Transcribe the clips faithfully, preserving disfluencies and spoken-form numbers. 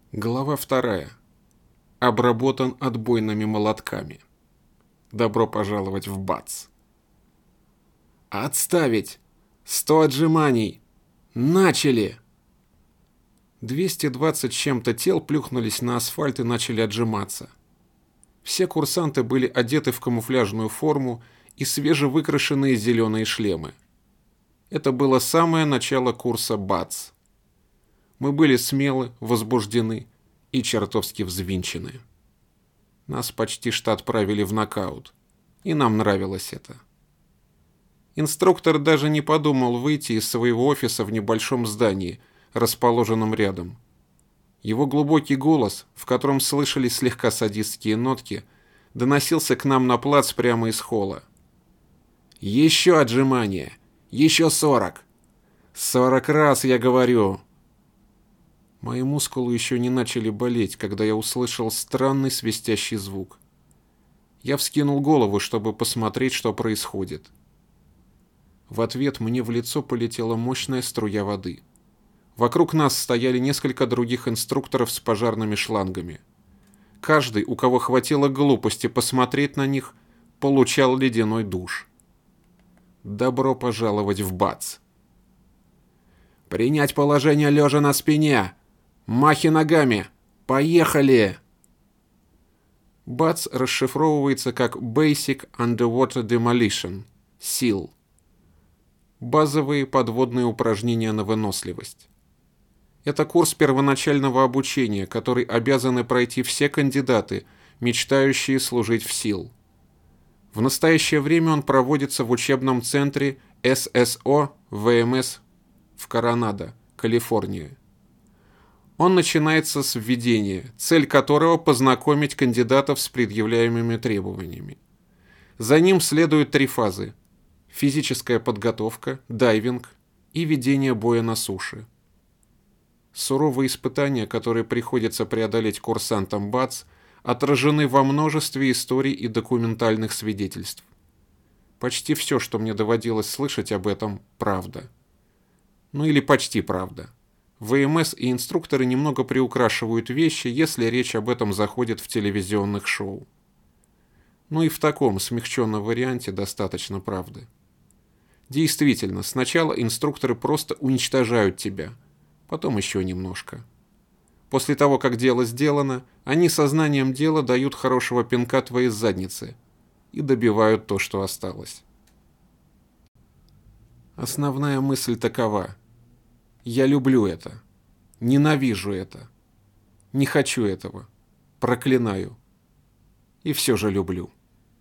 Глава вторая. Обработан отбойными молотками. Добро пожаловать в БАЦ. Отставить! Сто отжиманий! Начали! двести двадцать с чем-то тел плюхнулись на асфальт и начали отжиматься. Все курсанты были одеты в камуфляжную форму и свежевыкрашенные зеленые шлемы. Это было самое начало курса БАЦ. Мы были смелы, возбуждены и чертовски взвинчены. Нас почти что отправили в нокаут, и нам нравилось это. Инструктор даже не подумал выйти из своего офиса в небольшом здании, расположенном рядом. Его глубокий голос, в котором слышались слегка садистские нотки, доносился к нам на плац прямо из холла. «Еще отжимания! Еще сорок! Сорок раз, я говорю!» Мои мускулы еще не начали болеть, когда я услышал странный свистящий звук. Я вскинул голову, чтобы посмотреть, что происходит. В ответ мне в лицо полетела мощная струя воды. Вокруг нас стояли несколько других инструкторов с пожарными шлангами. Каждый, у кого хватило глупости посмотреть на них, получал ледяной душ. Добро пожаловать в БАЦ. «Принять положение лежа на спине! Махи ногами! Поехали!» БАЦ расшифровывается как Basic Underwater Demolition, сил. Базовые подводные упражнения на выносливость. Это курс первоначального обучения, который обязаны пройти все кандидаты, мечтающие служить в сил. В настоящее время он проводится в учебном центре эс эс о вэ эм эс в Коронадо, Калифорния. Он начинается с введения, цель которого – познакомить кандидатов с предъявляемыми требованиями. За ним следуют три фазы – физическая подготовка, дайвинг и ведение боя на суше. Суровые испытания, которые приходится преодолеть курсантам БАЦ, отражены во множестве историй и документальных свидетельств. Почти все, что мне доводилось слышать об этом, правда. Ну или почти правда. вэ эм эс и инструкторы немного приукрашивают вещи, если речь об этом заходит в телевизионных шоу. Ну и в таком смягченном варианте достаточно правды. Действительно, сначала инструкторы просто уничтожают тебя, потом еще немножко. После того, как дело сделано, они сознанием дела дают хорошего пинка твоей заднице и добивают то, что осталось. Основная мысль такова. Я люблю это. Ненавижу это. Не хочу этого. Проклинаю. И все же люблю.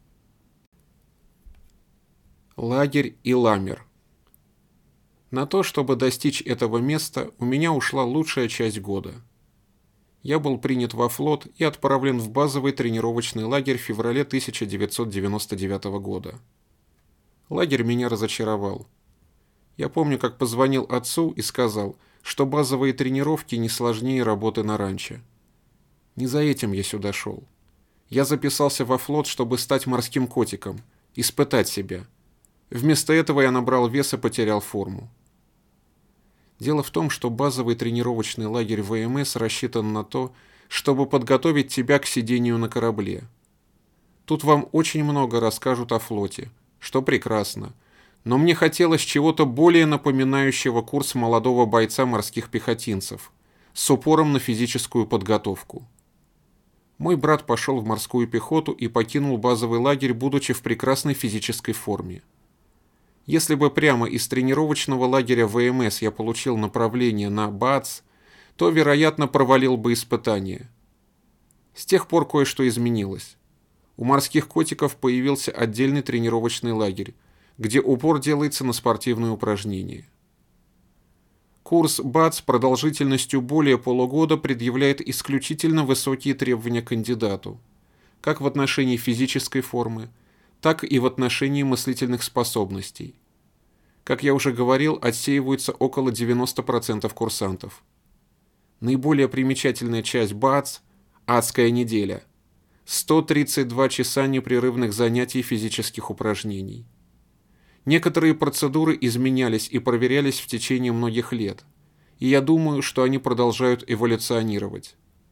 Лагерь Иламер. На то, чтобы достичь этого места, у меня ушла лучшая часть года. Я был принят во флот и отправлен в базовый тренировочный лагерь в феврале тысяча девятьсот девяносто девятого года. Лагерь меня разочаровал. Я помню, как позвонил отцу и сказал, что базовые тренировки не сложнее работы на ранчо. Не за этим я сюда шел. Я записался во флот, чтобы стать морским котиком, испытать себя. Вместо этого я набрал вес и потерял форму. Дело в том, что базовый тренировочный лагерь вэ эм эс рассчитан на то, чтобы подготовить тебя к сидению на корабле. Тут вам очень много расскажут о флоте, что прекрасно, но мне хотелось чего-то более напоминающего курс молодого бойца морских пехотинцев, с упором на физическую подготовку. Мой брат пошел в морскую пехоту и покинул базовый лагерь, будучи в прекрасной физической форме. Если бы прямо из тренировочного лагеря вэ эм эс я получил направление на БАЦ, то, вероятно, провалил бы испытание. С тех пор кое-что изменилось. У морских котиков появился отдельный тренировочный лагерь, где упор делается на спортивные упражнения. Курс БАЦ продолжительностью более полугода предъявляет исключительно высокие требования к кандидату, как в отношении физической формы, так и в отношении мыслительных способностей. Как я уже говорил, отсеиваются около девяноста процентов курсантов. Наиболее примечательная часть БАЦ – адская неделя. сто тридцать два часа непрерывных занятий физических упражнений. Некоторые процедуры изменялись и проверялись в течение многих лет, и я думаю, что они продолжают эволюционировать.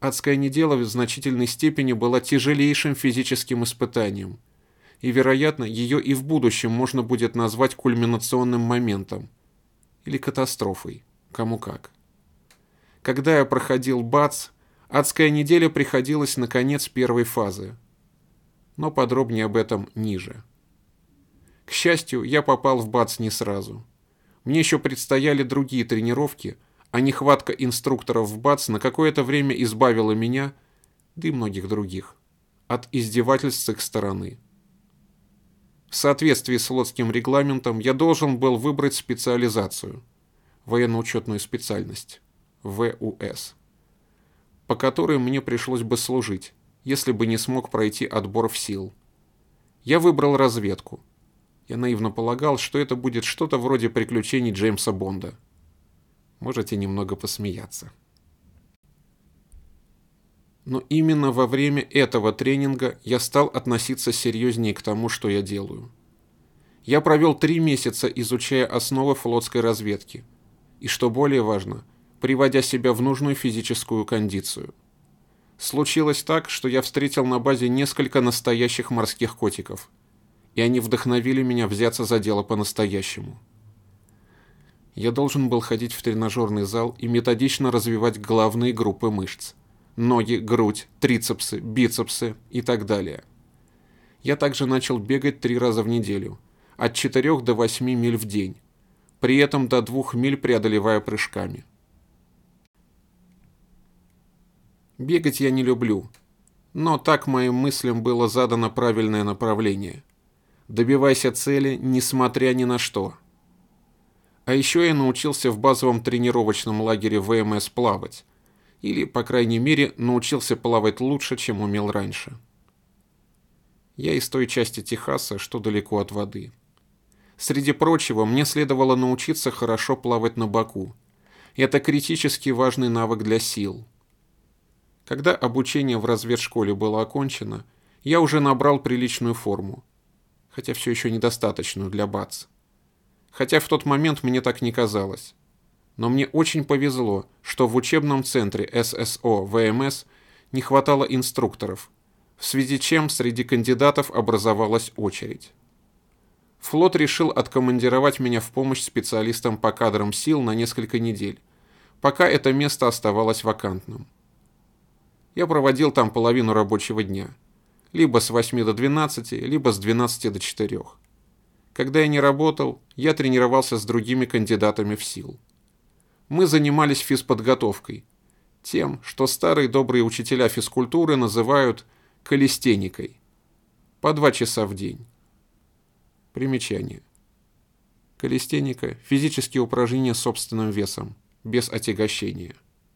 Адская неделя в значительной степени была тяжелейшим физическим испытанием, и, вероятно, ее и в будущем можно будет назвать кульминационным моментом или катастрофой, кому как. Когда я проходил БАЦ, адская неделя приходилась на конец первой фазы, но подробнее об этом ниже. К счастью, я попал в БАЦ не сразу. Мне еще предстояли другие тренировки, а нехватка инструкторов в БАЦ на какое-то время избавила меня, да и многих других, от издевательств с их стороны. В соответствии с флотским регламентом я должен был выбрать специализацию, военно-учетную специальность, вэ у эс, по которой мне пришлось бы служить, если бы не смог пройти отбор в сил. Я выбрал разведку. Я наивно полагал, что это будет что-то вроде приключений Джеймса Бонда. Можете немного посмеяться. Но именно во время этого тренинга я стал относиться серьезнее к тому, что я делаю. Я провел три месяца, изучая основы флотской разведки, и, что более важно, приводя себя в нужную физическую кондицию. Случилось так, что я встретил на базе несколько настоящих морских котиков, и они вдохновили меня взяться за дело по-настоящему. Я должен был ходить в тренажерный зал и методично развивать главные группы мышц – ноги, грудь, трицепсы, бицепсы и так далее. Я также начал бегать три раза в неделю, от четырёх до восьми миль в день, при этом до двух миль преодолевая прыжками. Бегать я не люблю, но так моим мыслям было задано правильное направление. Добивайся цели, несмотря ни на что. А еще я научился в базовом тренировочном лагере вэ эм эс плавать, или, по крайней мере, научился плавать лучше, чем умел раньше. Я из той части Техаса, что далеко от воды. Среди прочего, мне следовало научиться хорошо плавать на боку. Это критически важный навык для сил. Когда обучение в разведшколе было окончено, я уже набрал приличную форму, хотя все еще недостаточную для БАЦ. Хотя в тот момент мне так не казалось. Но мне очень повезло, что в учебном центре эс эс о вэ эм эс не хватало инструкторов, в связи с чем среди кандидатов образовалась очередь. Флот решил откомандировать меня в помощь специалистам по кадрам сил на несколько недель, пока это место оставалось вакантным. Я проводил там половину рабочего дня, либо с восьми до двенадцати, либо с двенадцати до четырёх. Когда я не работал, я тренировался с другими кандидатами в сил. Мы занимались физподготовкой, тем, что старые добрые учителя физкультуры называют калистеникой, по два часа в день. Примечание. Калистеника – физические упражнения с собственным весом, без отягощения.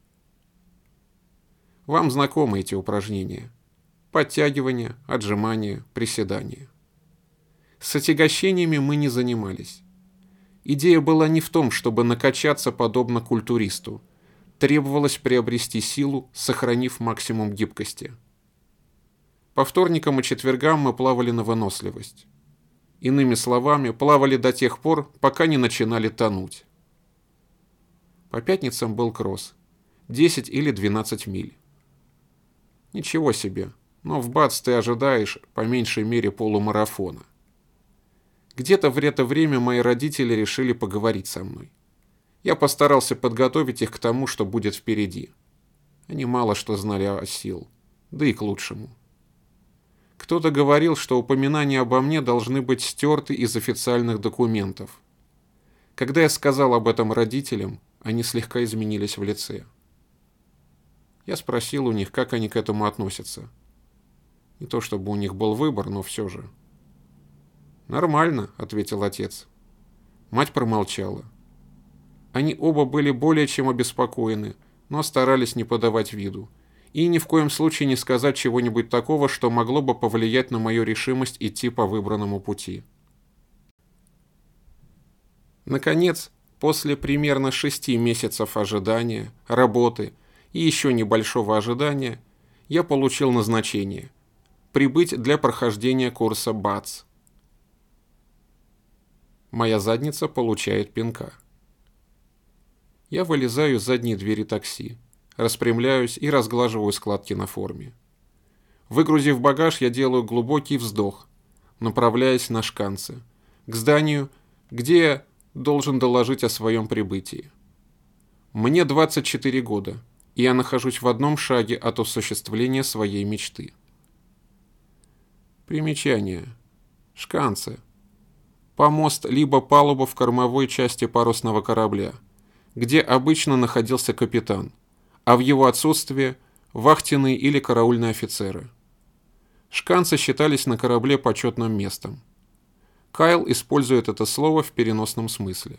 Вам знакомы эти упражнения: подтягивания, отжимания, приседания. С отягощениями мы не занимались. Идея была не в том, чтобы накачаться подобно культуристу. Требовалось приобрести силу, сохранив максимум гибкости. По вторникам и четвергам мы плавали на выносливость. Иными словами, плавали до тех пор, пока не начинали тонуть. По пятницам был кросс. десять или двенадцать миль. Ничего себе, но в БАЦ ты ожидаешь по меньшей мере полумарафона. Где-то в это время мои родители решили поговорить со мной. Я постарался подготовить их к тому, что будет впереди. Они мало что знали о сил, да и к лучшему. Кто-то говорил, что упоминания обо мне должны быть стерты из официальных документов. Когда я сказал об этом родителям, они слегка изменились в лице. Я спросил у них, как они к этому относятся. Не то чтобы у них был выбор, но все же. «Нормально», — ответил отец. Мать промолчала. Они оба были более чем обеспокоены, но старались не подавать виду, и ни в коем случае не сказать чего-нибудь такого, что могло бы повлиять на мою решимость идти по выбранному пути. Наконец, после примерно шести месяцев ожидания, работы и еще небольшого ожидания, я получил назначение – прибыть для прохождения курса БАЦ. Моя задница получает пинка. Я вылезаю из задней двери такси, распрямляюсь и разглаживаю складки на форме. Выгрузив багаж, я делаю глубокий вздох, направляясь на шканцы, к зданию, где я должен доложить о своем прибытии. Мне двадцать четыре года, и я нахожусь в одном шаге от осуществления своей мечты. Примечание. Шканцы. Помост либо палуба в кормовой части парусного корабля, где обычно находился капитан, а в его отсутствие – вахтенные или караульные офицеры. Шканцы считались на корабле почетным местом. Кайл использует это слово в переносном смысле.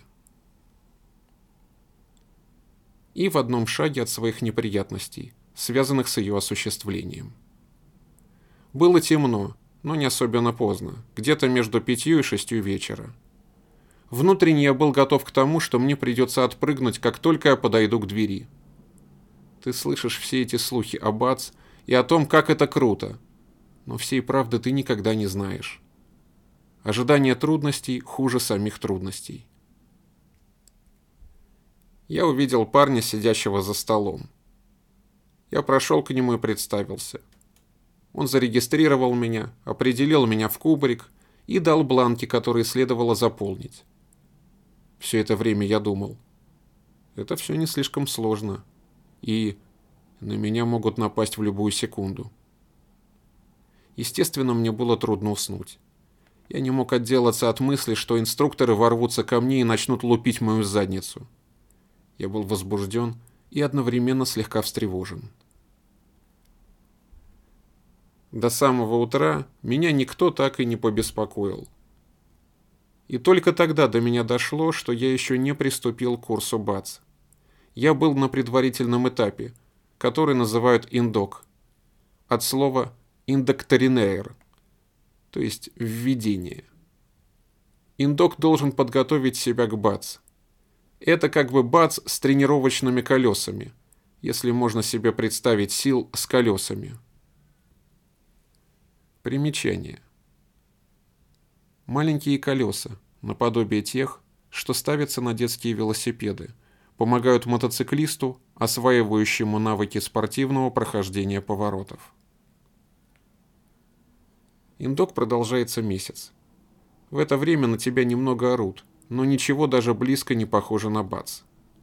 И в одном шаге от своих неприятностей, связанных с ее осуществлением. Было темно, но не особенно поздно, где-то между пятью и шестью вечера. Внутренне я был готов к тому, что мне придется отпрыгнуть, как только я подойду к двери. Ты слышишь все эти слухи об Ац и о том, как это круто, но всей правды ты никогда не знаешь. Ожидание трудностей хуже самих трудностей. Я увидел парня, сидящего за столом. Я прошел к нему и представился. Он зарегистрировал меня, определил меня в кубрик и дал бланки, которые следовало заполнить. Все это время я думал, это все не слишком сложно, и на меня могут напасть в любую секунду. Естественно, мне было трудно уснуть. Я не мог отделаться от мысли, что инструкторы ворвутся ко мне и начнут лупить мою задницу. Я был возбужден и одновременно слегка встревожен. До самого утра меня никто так и не побеспокоил. И только тогда до меня дошло, что я еще не приступил к курсу БАЦ. Я был на предварительном этапе, который называют индок, от слова «индоктринейр», то есть «введение». Индок должен подготовить себя к БАЦ. Это как бы БАЦ с тренировочными колесами, если можно себе представить сил с колесами. Примечание. Маленькие колеса, наподобие тех, что ставятся на детские велосипеды, помогают мотоциклисту, осваивающему навыки спортивного прохождения поворотов. Индок продолжается месяц. В это время на тебя немного орут, но ничего даже близко не похоже на БАЦ.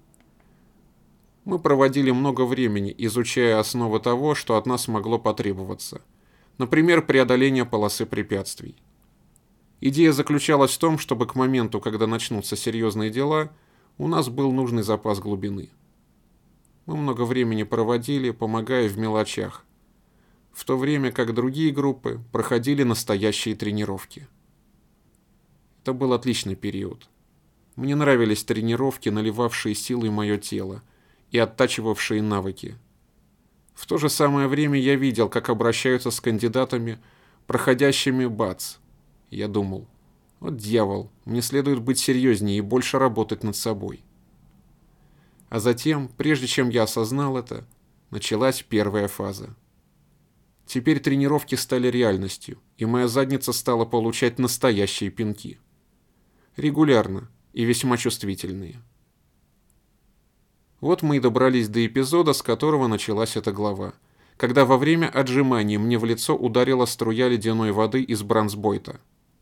Мы проводили много времени, изучая основы того, что от нас могло потребоваться. Например, преодоление полосы препятствий. Идея заключалась в том, чтобы к моменту, когда начнутся серьезные дела, у нас был нужный запас глубины. Мы много времени проводили, помогая в мелочах, в то время как другие группы проходили настоящие тренировки. Это был отличный период. Мне нравились тренировки, наливавшие силой мое тело и оттачивавшие навыки. В то же самое время я видел, как обращаются с кандидатами, проходящими БАЦ. Я думал, вот дьявол, мне следует быть серьезнее и больше работать над собой. А затем, прежде чем я осознал это, началась первая фаза. Теперь тренировки стали реальностью, и моя задница стала получать настоящие пинки. Регулярно и весьма чувствительные. Вот мы и добрались до эпизода, с которого началась эта глава, когда во время отжиманий мне в лицо ударила струя ледяной воды из бронзбойта.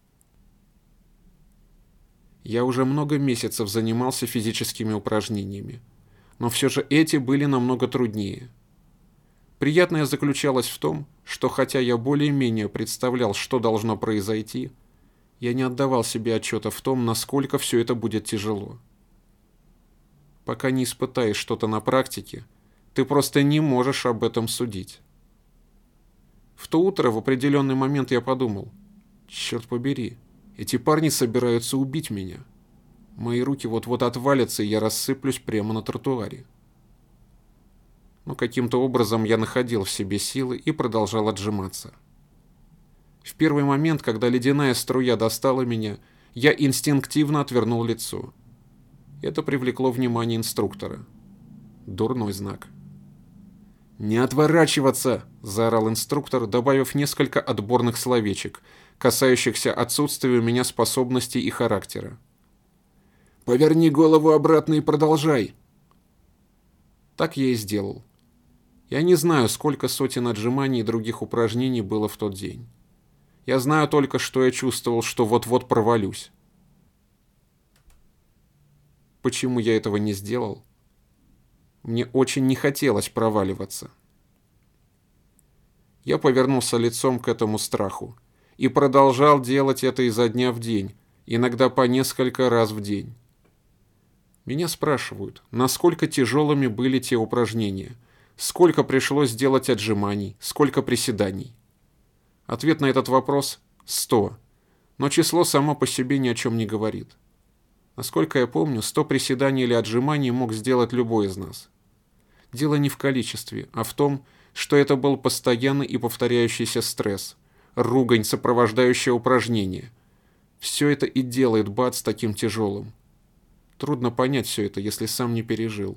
Я уже много месяцев занимался физическими упражнениями, но все же эти были намного труднее. Приятное заключалось в том, что хотя я более-менее представлял, что должно произойти, я не отдавал себе отчета в том, насколько все это будет тяжело. Пока не испытаешь что-то на практике, ты просто не можешь об этом судить. В то утро в определенный момент я подумал, черт побери, эти парни собираются убить меня. Мои руки вот-вот отвалятся, и я рассыплюсь прямо на тротуаре. Но каким-то образом я находил в себе силы и продолжал отжиматься. В первый момент, когда ледяная струя достала меня, я инстинктивно отвернул лицо. Это привлекло внимание инструктора. Дурной знак. «Не отворачиваться!» – заорал инструктор, добавив несколько отборных словечек, касающихся отсутствия у меня способностей и характера. «Поверни голову обратно и продолжай!» Так я и сделал. Я не знаю, сколько сотен отжиманий и других упражнений было в тот день. Я знаю только, что я чувствовал, что вот-вот провалюсь. Почему я этого не сделал? Мне очень не хотелось проваливаться. Я повернулся лицом к этому страху и продолжал делать это изо дня в день, иногда по несколько раз в день. Меня спрашивают, насколько тяжелыми были те упражнения, сколько пришлось сделать отжиманий, сколько приседаний. Ответ на этот вопрос – сто, но число само по себе ни о чем не говорит. Насколько я помню, сто приседаний или отжиманий мог сделать любой из нас. Дело не в количестве, а в том, что это был постоянный и повторяющийся стресс, ругань, сопровождающая упражнение. Все это и делает БАДС таким тяжелым. Трудно понять все это, если сам не пережил.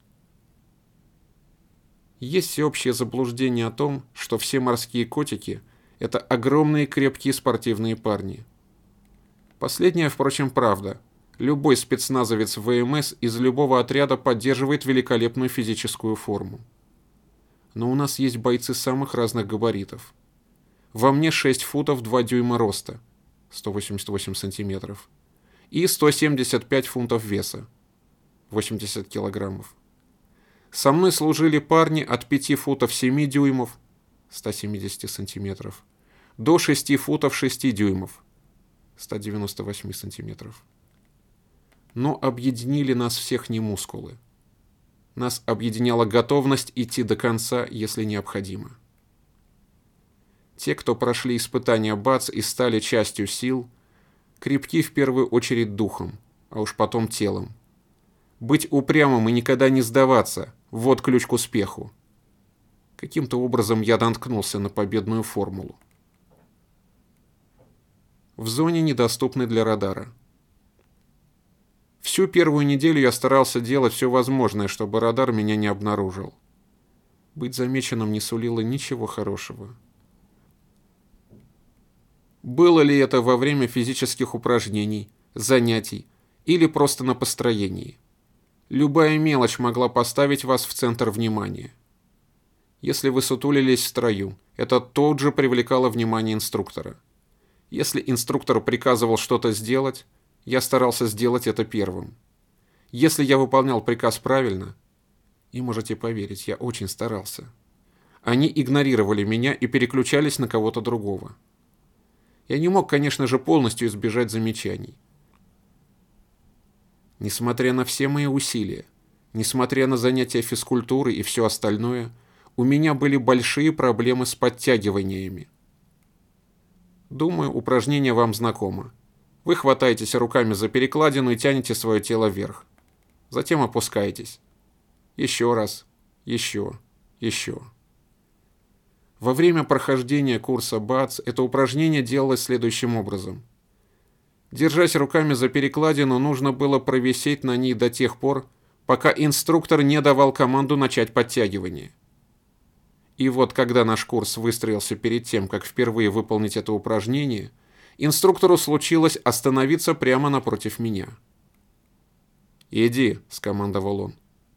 Есть всеобщее заблуждение о том, что все морские котики – это огромные крепкие спортивные парни. Последнее, впрочем, правда. Любой спецназовец ВМС из любого отряда поддерживает великолепную физическую форму. Но у нас есть бойцы самых разных габаритов. Во мне шесть футов два дюйма роста, сто восемьдесят восемь сантиметров, и сто семьдесят пять фунтов веса, восемьдесят килограммов. Со мной служили парни от пяти футов семь дюймов, сто семьдесят сантиметров, до шести футов шесть дюймов, сто девяносто восемь сантиметров. Но объединили нас всех не мускулы. Нас объединяла готовность идти до конца, если необходимо. Те, кто прошли испытания БАДС и стали частью сил, крепки в первую очередь духом, а уж потом телом. Быть упрямым и никогда не сдаваться – вот ключ к успеху. Каким-то образом я наткнулся на победную формулу. В зоне, недоступной для радара. Всю первую неделю я старался делать все возможное, чтобы радар меня не обнаружил. Быть замеченным не сулило ничего хорошего. Было ли это во время физических упражнений, занятий или просто на построении? Любая мелочь могла поставить вас в центр внимания. Если вы сутулились в строю, это тут же привлекало внимание инструктора. Если инструктор приказывал что-то сделать, я старался сделать это первым. Если я выполнял приказ правильно, и можете поверить, я очень старался, они игнорировали меня и переключались на кого-то другого. Я не мог, конечно же, полностью избежать замечаний. Несмотря на все мои усилия, несмотря на занятия физкультуры и все остальное, у меня были большие проблемы с подтягиваниями. Думаю, упражнение вам знакомо. Вы хватаетесь руками за перекладину и тянете свое тело вверх. Затем опускаетесь. Еще раз, еще, еще. Во время прохождения курса БАДС это упражнение делалось следующим образом. Держась руками за перекладину, нужно было провисеть на ней до тех пор, пока инструктор не давал команду начать подтягивание. И вот когда наш курс выстроился перед тем, как впервые выполнить это упражнение, инструктору случилось остановиться прямо напротив меня. «Иди», — скомандовал он.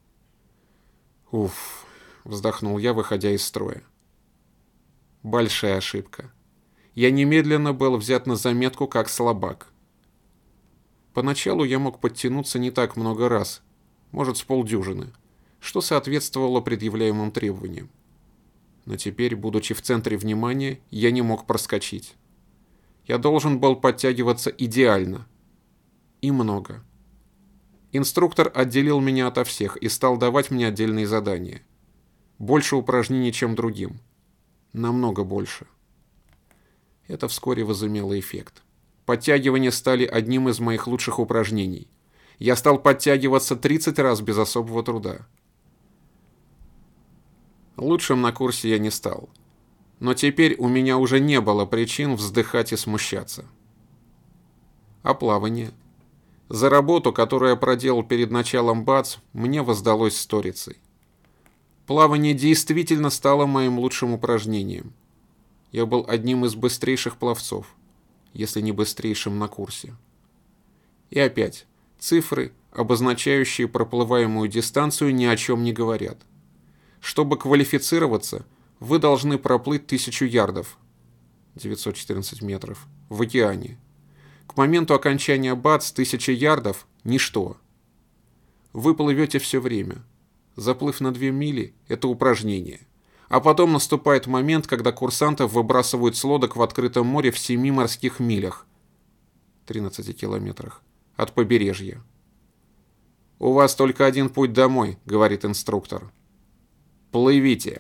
«Уф», — вздохнул я, выходя из строя. Большая ошибка. Я немедленно был взят на заметку как слабак. Поначалу я мог подтянуться не так много раз, может, с полдюжины, что соответствовало предъявляемым требованиям. Но теперь, будучи в центре внимания, я не мог проскочить. Я должен был подтягиваться идеально. И много. Инструктор отделил меня ото всех и стал давать мне отдельные задания. Больше упражнений, чем другим. Намного больше. Это вскоре возымело эффект. Подтягивания стали одним из моих лучших упражнений. Я стал подтягиваться тридцать раз без особого труда. Лучшим на курсе я не стал. Но теперь у меня уже не было причин вздыхать и смущаться. А плавание? За работу, которую я проделал перед началом БАДС, мне воздалось сторицей. Плавание действительно стало моим лучшим упражнением. Я был одним из быстрейших пловцов, если не быстрейшим на курсе. И опять, цифры, обозначающие проплываемую дистанцию, ни о чем не говорят. Чтобы квалифицироваться, вы должны проплыть тысячу ярдов, девятьсот четырнадцать метров, в океане. К моменту окончания БАЦ тысяча ярдов – ничто. Вы плывете все время. Заплыв на две мили – это упражнение. А потом наступает момент, когда курсантов выбрасывают с лодок в открытом море в семи морских милях, тринадцати километрах, от побережья. «У вас только один путь домой», — говорит инструктор. «Плывите».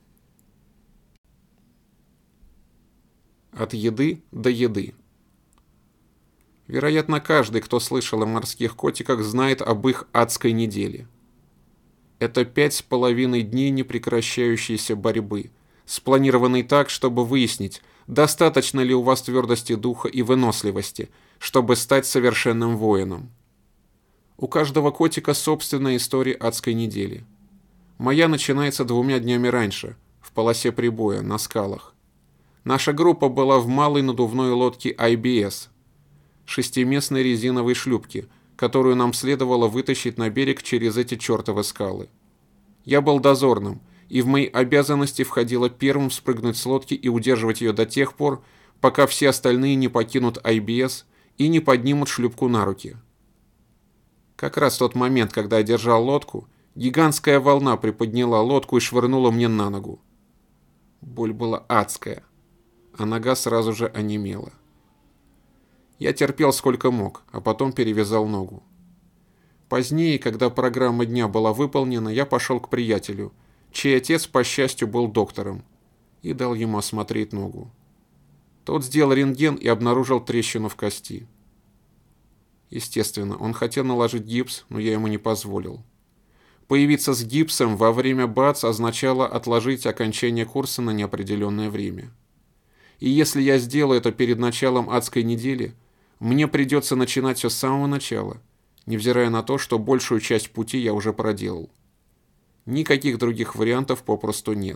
От еды до еды. Вероятно, каждый, кто слышал о морских котиках, знает об их адской неделе. Это пять с половиной дней непрекращающейся борьбы, спланированной так, чтобы выяснить, достаточно ли у вас твердости духа и выносливости, чтобы стать совершенным воином. У каждого котика собственная история адской недели. Моя начинается двумя днями раньше, в полосе прибоя, на скалах. Наша группа была в малой надувной лодке ай би эс, шестиместной резиновой шлюпке, которую нам следовало вытащить на берег через эти чертовы скалы. Я был дозорным, и в мои обязанности входило первым спрыгнуть с лодки и удерживать ее до тех пор, пока все остальные не покинут ай би эс и не поднимут шлюпку на руки. Как раз в тот момент, когда я держал лодку, гигантская волна приподняла лодку и швырнула мне на ногу. Боль была адская, а нога сразу же онемела. Я терпел сколько мог, а потом перевязал ногу. Позднее, когда программа дня была выполнена, я пошел к приятелю, чей отец, по счастью, был доктором, и дал ему осмотреть ногу. Тот сделал рентген и обнаружил трещину в кости. Естественно, он хотел наложить гипс, но я ему не позволил. Появиться с гипсом во время БАЦ означало отложить окончание курса на неопределенное время. И если я сделаю это перед началом адской недели, мне придется начинать все с самого начала, невзирая на то, что большую часть пути я уже проделал. Никаких других вариантов попросту нет.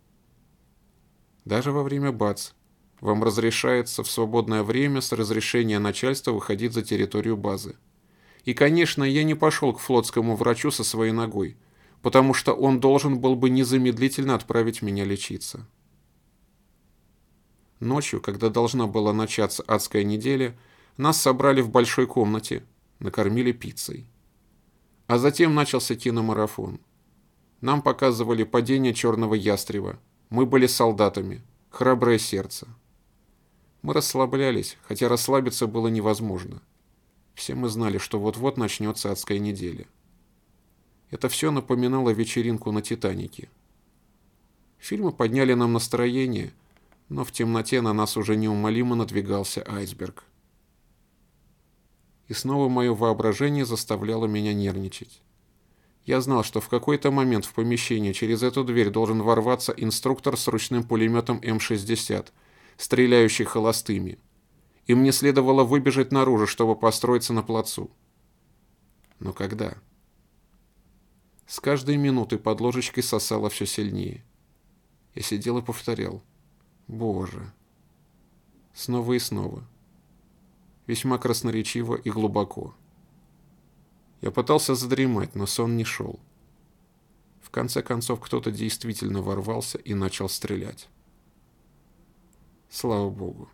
Даже во время БАЦ вам разрешается в свободное время с разрешения начальства выходить за территорию базы. И, конечно, я не пошел к флотскому врачу со своей ногой, потому что он должен был бы незамедлительно отправить меня лечиться. Ночью, когда должна была начаться адская неделя, нас собрали в большой комнате, накормили пиццей. А затем начался киномарафон. Нам показывали падение черного ястреба. Мы были солдатами. Храброе сердце. Мы расслаблялись, хотя расслабиться было невозможно. Все мы знали, что вот-вот начнется адская неделя. Это все напоминало вечеринку на «Титанике». Фильмы подняли нам настроение, но в темноте на нас уже неумолимо надвигался айсберг. И снова мое воображение заставляло меня нервничать. Я знал, что в какой-то момент в помещение через эту дверь должен ворваться инструктор с ручным пулеметом эм шестьдесят, стреляющий холостыми, и мне следовало выбежать наружу, чтобы построиться на плацу. Но когда? С каждой минутой под ложечкой сосало все сильнее. Я сидел и повторял: «Боже!» Снова и снова. Весьма красноречиво и глубоко. Я пытался задремать, но сон не шел. В конце концов, кто-то действительно ворвался и начал стрелять. Слава Богу.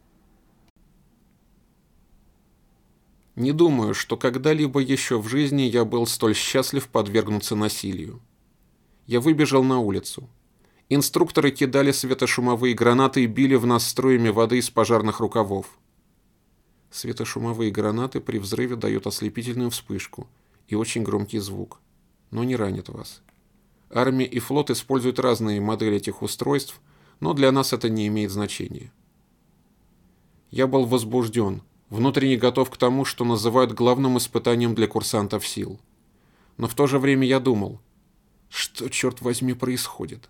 Не думаю, что когда-либо еще в жизни я был столь счастлив подвергнуться насилию. Я выбежал на улицу. Инструкторы кидали светошумовые гранаты и били в нас струями воды из пожарных рукавов. Светошумовые гранаты при взрыве дают ослепительную вспышку и очень громкий звук, но не ранят вас. Армия и флот используют разные модели этих устройств, но для нас это не имеет значения. Я был возбужден, внутренне готов к тому, что называют главным испытанием для курсантов сил. Но в то же время я думал, что, черт возьми, происходит?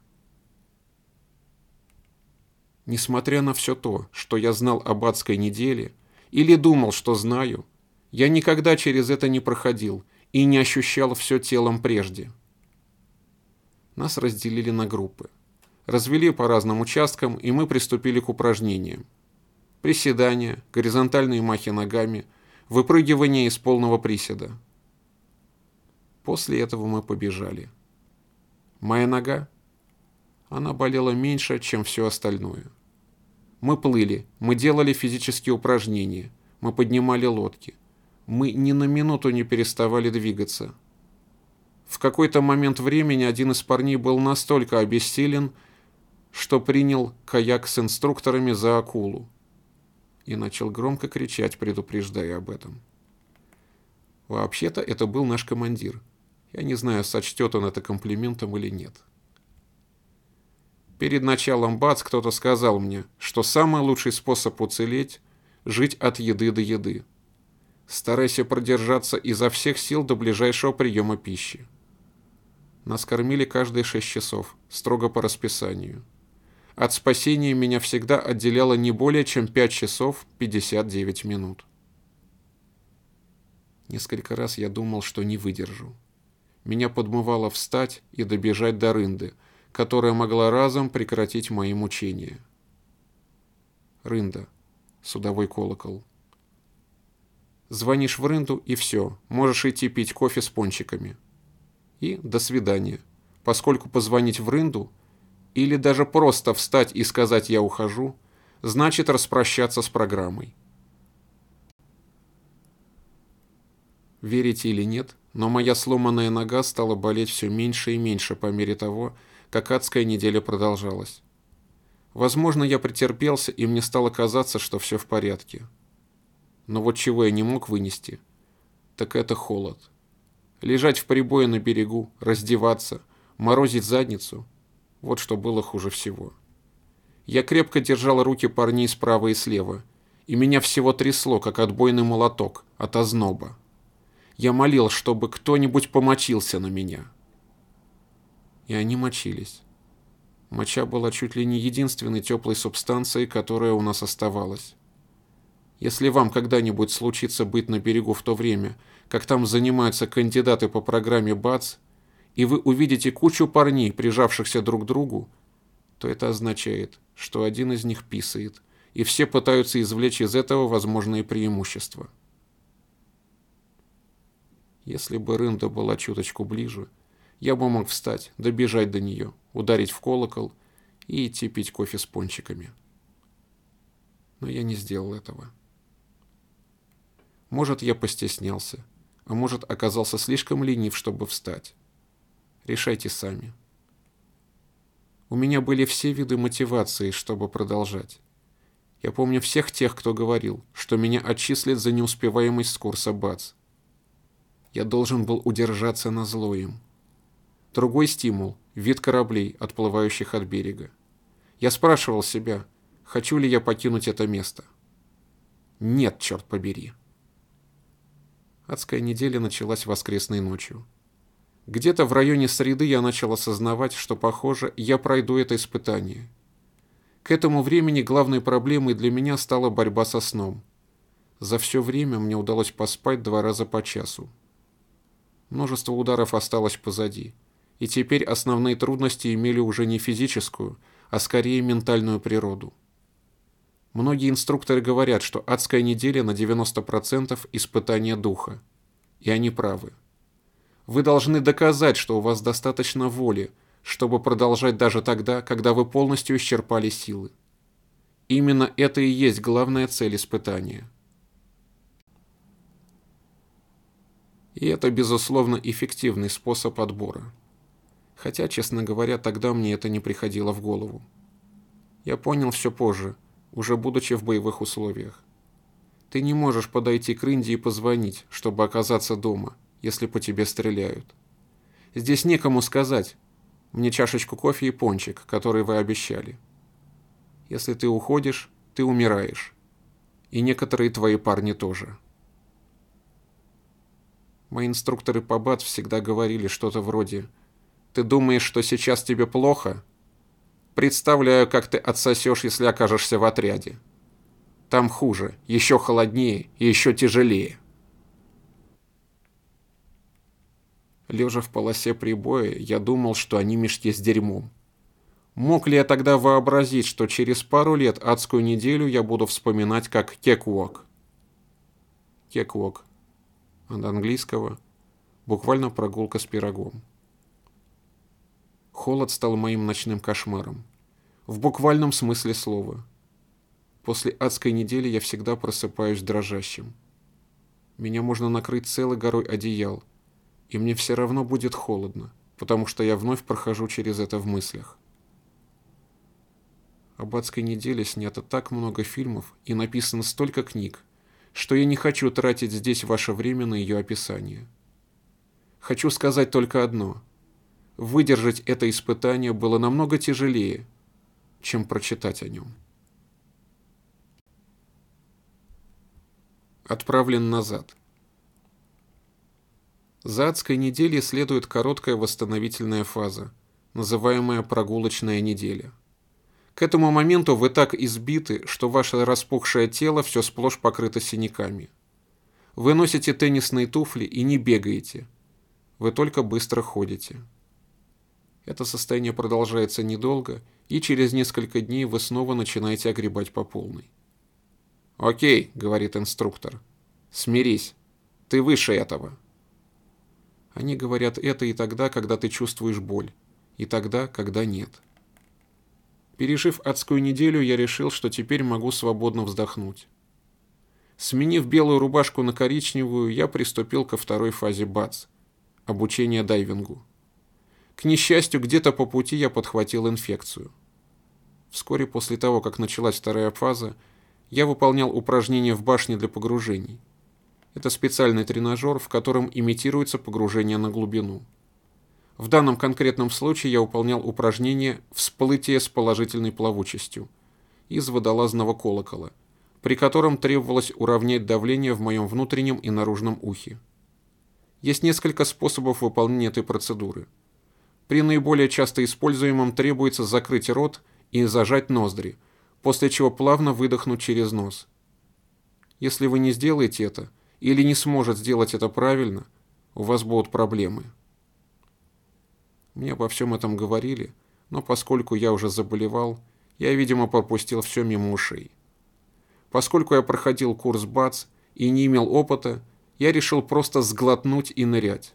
Несмотря на все то, что я знал об адской неделе, или думал, что знаю, я никогда через это не проходил и не ощущал все телом прежде. Нас разделили на группы. Развели по разным участкам, и мы приступили к упражнениям. Приседания, горизонтальные махи ногами, выпрыгивание из полного приседа. После этого мы побежали. Моя нога? Она болела меньше, чем все остальное. Мы плыли, мы делали физические упражнения, мы поднимали лодки. Мы ни на минуту не переставали двигаться. В какой-то момент времени один из парней был настолько обессилен, что принял каяк с инструкторами за акулу и начал громко кричать, предупреждая об этом. Вообще-то это был наш командир. Я не знаю, сочтет он это комплиментом или нет. Перед началом БАЦ кто-то сказал мне, что самый лучший способ уцелеть – жить от еды до еды. Старайся продержаться изо всех сил до ближайшего приема пищи. Нас кормили каждые шесть часов, строго по расписанию. От спасения меня всегда отделяло не более чем пять часов пятьдесят девять минут. Несколько раз я думал, что не выдержу. Меня подмывало встать и добежать до Рынды, которая могла разом прекратить мои мучения. Рында. Судовой колокол. Звонишь в Рынду, и все, можешь идти пить кофе с пончиками. И до свидания, поскольку позвонить в Рынду или даже просто встать и сказать «я ухожу» значит распрощаться с программой. Верите или нет, но моя сломанная нога стала болеть все меньше и меньше по мере того, как адская неделя продолжалась. Возможно, я претерпелся, и мне стало казаться, что все в порядке. Но вот чего я не мог вынести, так это холод. Лежать в прибое на берегу, раздеваться, морозить задницу – вот что было хуже всего. Я крепко держал руки парней справа и слева, и меня всего трясло, как отбойный молоток, от озноба. Я молил, чтобы кто-нибудь помочился на меня. И они мочились. Моча была чуть ли не единственной теплой субстанцией, которая у нас оставалась. Если вам когда-нибудь случится быть на берегу в то время, как там занимаются кандидаты по программе БАЦ, и вы увидите кучу парней, прижавшихся друг к другу, то это означает, что один из них писает, и все пытаются извлечь из этого возможные преимущества. Если бы Рында была чуточку ближе, я бы мог встать, добежать до нее, ударить в колокол и идти пить кофе с пончиками. Но я не сделал этого. Может, я постеснялся, а может, оказался слишком ленив, чтобы встать. Решайте сами. У меня были все виды мотивации, чтобы продолжать. Я помню всех тех, кто говорил, что меня отчислят за неуспеваемость с курса БАЦ. Я должен был удержаться назло им. Другой стимул – вид кораблей, отплывающих от берега. Я спрашивал себя, хочу ли я покинуть это место. Нет, черт побери. Адская неделя началась воскресной ночью. Где-то в районе среды я начал осознавать, что, похоже, я пройду это испытание. К этому времени главной проблемой для меня стала борьба со сном. За все время мне удалось поспать два раза по часу. Множество ударов осталось позади, и теперь основные трудности имели уже не физическую, а скорее ментальную природу. Многие инструкторы говорят, что адская неделя на девяносто процентов испытание духа. И они правы. Вы должны доказать, что у вас достаточно воли, чтобы продолжать даже тогда, когда вы полностью исчерпали силы. Именно это и есть главная цель испытания. И это, безусловно, эффективный способ отбора. Хотя, честно говоря, тогда мне это не приходило в голову. Я понял все позже, уже будучи в боевых условиях. Ты не можешь подойти к Рынде и позвонить, чтобы оказаться дома, если по тебе стреляют. Здесь некому сказать: мне чашечку кофе и пончик, который вы обещали. Если ты уходишь, ты умираешь. И некоторые твои парни тоже. Мои инструкторы по БАЦ всегда говорили что-то вроде: «Ты думаешь, что сейчас тебе плохо? Представляю, как ты отсосешь, если окажешься в отряде. Там хуже, еще холоднее и еще тяжелее». Лежа в полосе прибоя, я думал, что они мешки с дерьмом. Мог ли я тогда вообразить, что через пару лет адскую неделю я буду вспоминать как кеквок? Кеквок. От английского буквально прогулка с пирогом. Холод стал моим ночным кошмаром. В буквальном смысле слова. После адской недели я всегда просыпаюсь дрожащим. Меня можно накрыть целой горой одеял, и мне все равно будет холодно, потому что я вновь прохожу через это в мыслях. Об адской неделе снято так много фильмов и написано столько книг, что я не хочу тратить здесь ваше время на ее описание. Хочу сказать только одно. Выдержать это испытание было намного тяжелее, чем прочитать о нем. Отправлен назад. За адской неделей следует короткая восстановительная фаза, называемая прогулочная неделя. К этому моменту вы так избиты, что ваше распухшее тело все сплошь покрыто синяками. Вы носите теннисные туфли и не бегаете. Вы только быстро ходите. Это состояние продолжается недолго, и через несколько дней вы снова начинаете огребать по полной. «Окей», — говорит инструктор, — «смирись, ты выше этого». Они говорят это и тогда, когда ты чувствуешь боль, и тогда, когда нет. Пережив адскую неделю, я решил, что теперь могу свободно вздохнуть. Сменив белую рубашку на коричневую, я приступил ко второй фазе БАЦ – обучения дайвингу. К несчастью, где-то по пути я подхватил инфекцию. Вскоре после того, как началась вторая фаза, я выполнял упражнения в башне для погружений. Это специальный тренажер, в котором имитируется погружение на глубину. В данном конкретном случае я выполнял упражнение «Всплытие с положительной плавучестью» из водолазного колокола, при котором требовалось уравнять давление в моем внутреннем и наружном ухе. Есть несколько способов выполнения этой процедуры. При наиболее часто используемом требуется закрыть рот и зажать ноздри, после чего плавно выдохнуть через нос. Если вы не сделаете это, или не сможете сделать это правильно, у вас будут проблемы. Мне обо всем этом говорили, но поскольку я уже заболевал, я, видимо, пропустил все мимо ушей. Поскольку я проходил курс БАЦ и не имел опыта, я решил просто сглотнуть и нырять.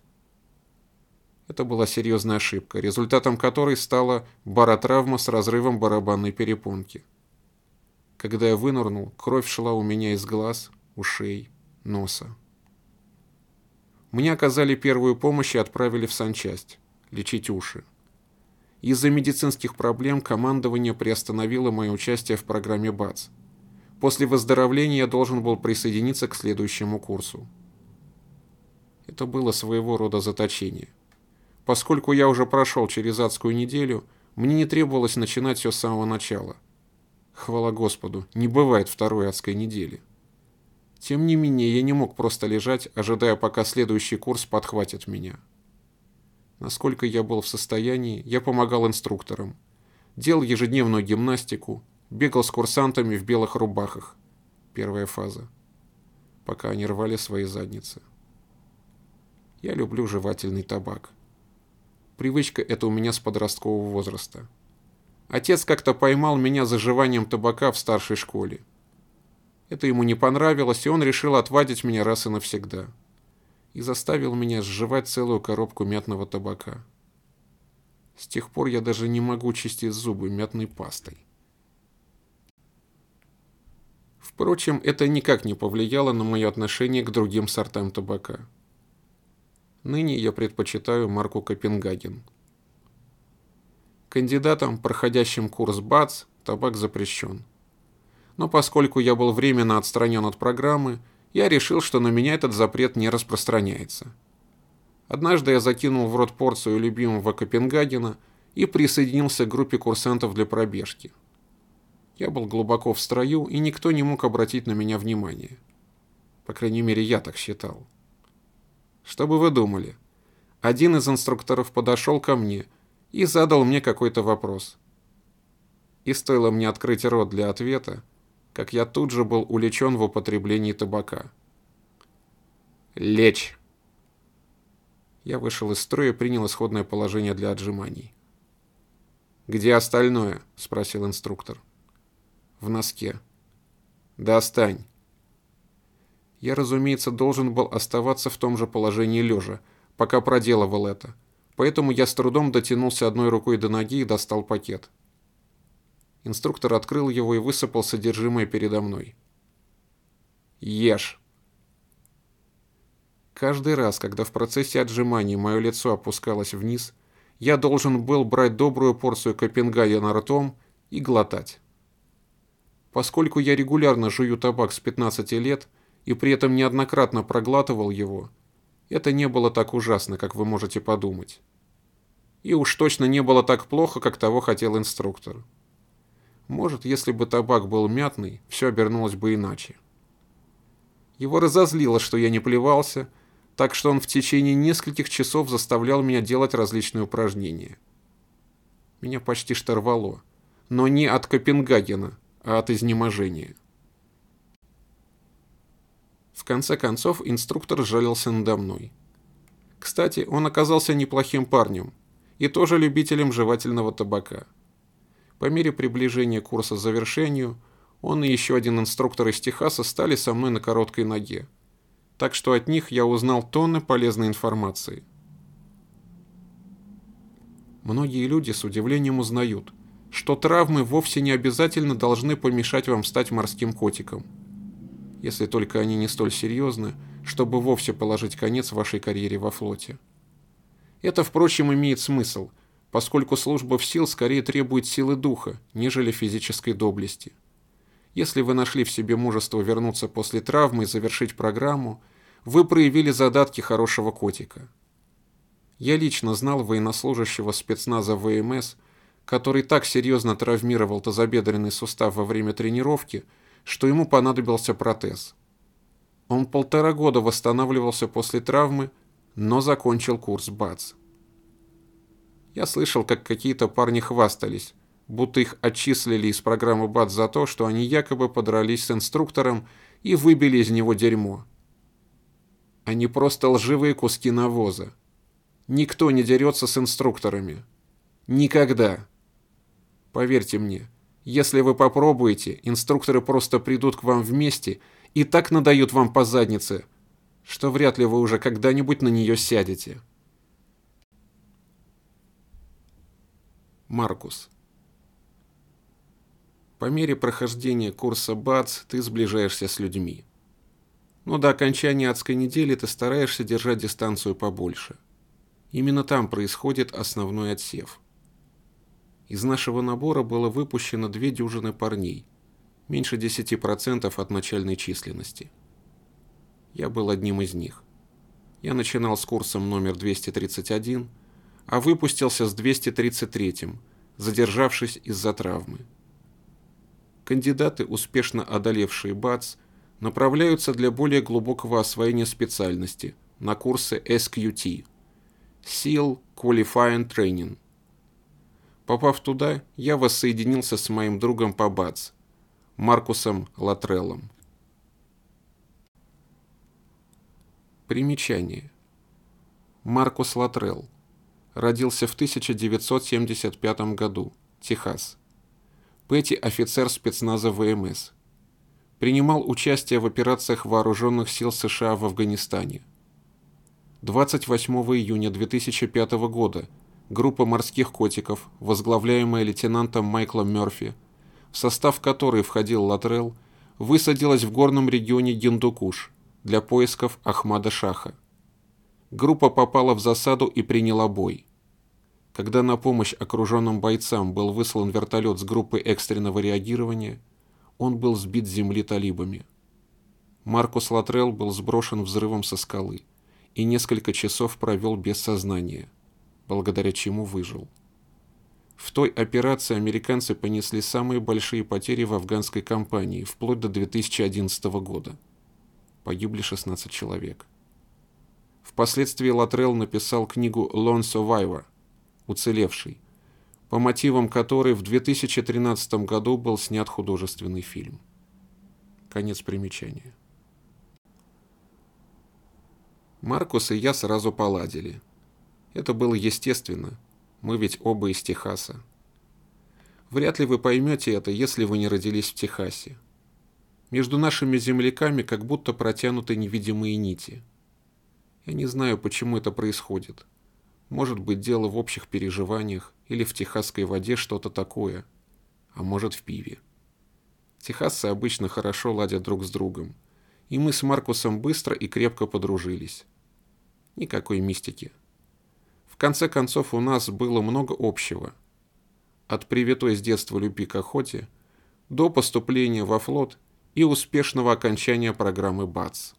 Это была серьезная ошибка, результатом которой стала баротравма с разрывом барабанной перепонки. Когда я вынырнул, кровь шла у меня из глаз, ушей, носа. Мне оказали первую помощь и отправили в санчасть лечить уши. Из-за медицинских проблем командование приостановило мое участие в программе БАЦ. После выздоровления я должен был присоединиться к следующему курсу. Это было своего рода заточение. Поскольку я уже прошел через адскую неделю, мне не требовалось начинать все с самого начала. Хвала Господу, не бывает второй адской недели. Тем не менее, я не мог просто лежать, ожидая, пока следующий курс подхватит меня. Насколько я был в состоянии, я помогал инструкторам, делал ежедневную гимнастику, бегал с курсантами в белых рубахах, первая фаза, пока они рвали свои задницы. Я люблю жевательный табак. Привычка эта у меня с подросткового возраста. Отец как-то поймал меня за жеванием табака в старшей школе. Это ему не понравилось, и он решил отвадить меня раз и навсегда. И заставил меня сживать целую коробку мятного табака. С тех пор я даже не могу чистить зубы мятной пастой. Впрочем, это никак не повлияло на мое отношение к другим сортам табака. Ныне я предпочитаю марку Копенгаген. Кандидатам, проходящим курс БАЦ, табак запрещен. Но поскольку я был временно отстранен от программы, я решил, что на меня этот запрет не распространяется. Однажды я закинул в рот порцию любимого Копенгагена и присоединился к группе курсантов для пробежки. Я был глубоко в строю, и никто не мог обратить на меня внимание. По крайней мере, я так считал. Что бы вы думали? Один из инструкторов подошел ко мне и задал мне какой-то вопрос. И стоило мне открыть рот для ответа, как я тут же был увлечен в употреблении табака. «Лечь!» Я вышел из строя и принял исходное положение для отжиманий. «Где остальное?» – спросил инструктор. «В носке». «Достань». Я, разумеется, должен был оставаться в том же положении лежа, пока проделывал это, поэтому я с трудом дотянулся одной рукой до ноги и достал пакет. Инструктор открыл его и высыпал содержимое передо мной. «Ешь». Каждый раз, когда в процессе отжиманий мое лицо опускалось вниз, я должен был брать добрую порцию Копенгагена ртом и глотать. Поскольку я регулярно жую табак с пятнадцати лет и при этом неоднократно проглатывал его, это не было так ужасно, как вы можете подумать. И уж точно не было так плохо, как того хотел инструктор. Может, если бы табак был мятный, все обернулось бы иначе. Его разозлило, что я не плевался, так что он в течение нескольких часов заставлял меня делать различные упражнения. Меня почти что рвало, но не от Копенгагена, а от изнеможения. В конце концов, инструктор жалился надо мной. Кстати, он оказался неплохим парнем и тоже любителем жевательного табака. По мере приближения курса к завершению, он и еще один инструктор из Техаса стали со мной на короткой ноге, так что от них я узнал тонны полезной информации. Многие люди с удивлением узнают, что травмы вовсе не обязательно должны помешать вам стать морским котиком, если только они не столь серьезны, чтобы вовсе положить конец вашей карьере во флоте. Это, впрочем, имеет смысл, поскольку служба в сил скорее требует силы духа, нежели физической доблести. Если вы нашли в себе мужество вернуться после травмы и завершить программу, вы проявили задатки хорошего котика. Я лично знал военнослужащего спецназа ВМС, который так серьезно травмировал тазобедренный сустав во время тренировки, что ему понадобился протез. Он полтора года восстанавливался после травмы, но закончил курс БАЦ. Я слышал, как какие-то парни хвастались, будто их отчислили из программы БАЦ за то, что они якобы подрались с инструктором и выбили из него дерьмо. Они просто лживые куски навоза. Никто не дерется с инструкторами. Никогда. Поверьте мне, если вы попробуете, инструкторы просто придут к вам вместе и так надают вам по заднице, что вряд ли вы уже когда-нибудь на нее сядете. Маркус. По мере прохождения курса БАЦ ты сближаешься с людьми. Но до окончания адской недели ты стараешься держать дистанцию побольше. Именно там происходит основной отсев. Из нашего набора было выпущено две дюжины парней, меньше десяти процентов от начальной численности. Я был одним из них. Я начинал с курсом номер двести тридцать один, а выпустился с двести тридцать третьим, задержавшись из-за травмы. Кандидаты, успешно одолевшие БАЦ, направляются для более глубокого освоения специальности на курсы эс кью ти – Seal Qualifying Training. Попав туда, я воссоединился с моим другом по БАЦ, Маркусом Латреллом. Примечание. Маркус Латрелл. Родился в тысяча девятьсот семьдесят пятом году, Техас. Петти – офицер спецназа ВМС. Принимал участие в операциях вооруженных сил США в Афганистане. двадцать восьмого июня две тысячи пятого года группа морских котиков, возглавляемая лейтенантом Майклом Мёрфи, в состав которой входил Латрелл, высадилась в горном регионе Гиндукуш для поисков Ахмада Шаха. Группа попала в засаду и приняла бой. Когда на помощь окруженным бойцам был выслан вертолет с группой экстренного реагирования, он был сбит с земли талибами. Маркус Латрелл был сброшен взрывом со скалы и несколько часов провел без сознания, благодаря чему выжил. В той операции американцы понесли самые большие потери в афганской кампании вплоть до две тысячи одиннадцатого года. Погибли шестнадцать человек. Впоследствии Латрелл написал книгу «Lone Survivor» «Уцелевший», по мотивам которой в две тысячи тринадцатом году был снят художественный фильм. Конец примечания. Маркус и я сразу поладили. Это было естественно, мы ведь оба из Техаса. Вряд ли вы поймете это, если вы не родились в Техасе. Между нашими земляками как будто протянуты невидимые нити. Я не знаю, почему это происходит. Может быть, дело в общих переживаниях или в техасской воде что-то такое, а может, в пиве. Техасцы обычно хорошо ладят друг с другом, и мы с Маркусом быстро и крепко подружились. Никакой мистики. В конце концов, у нас было много общего. От привитой с детства любви к охоте до поступления во флот и успешного окончания программы БАЦ.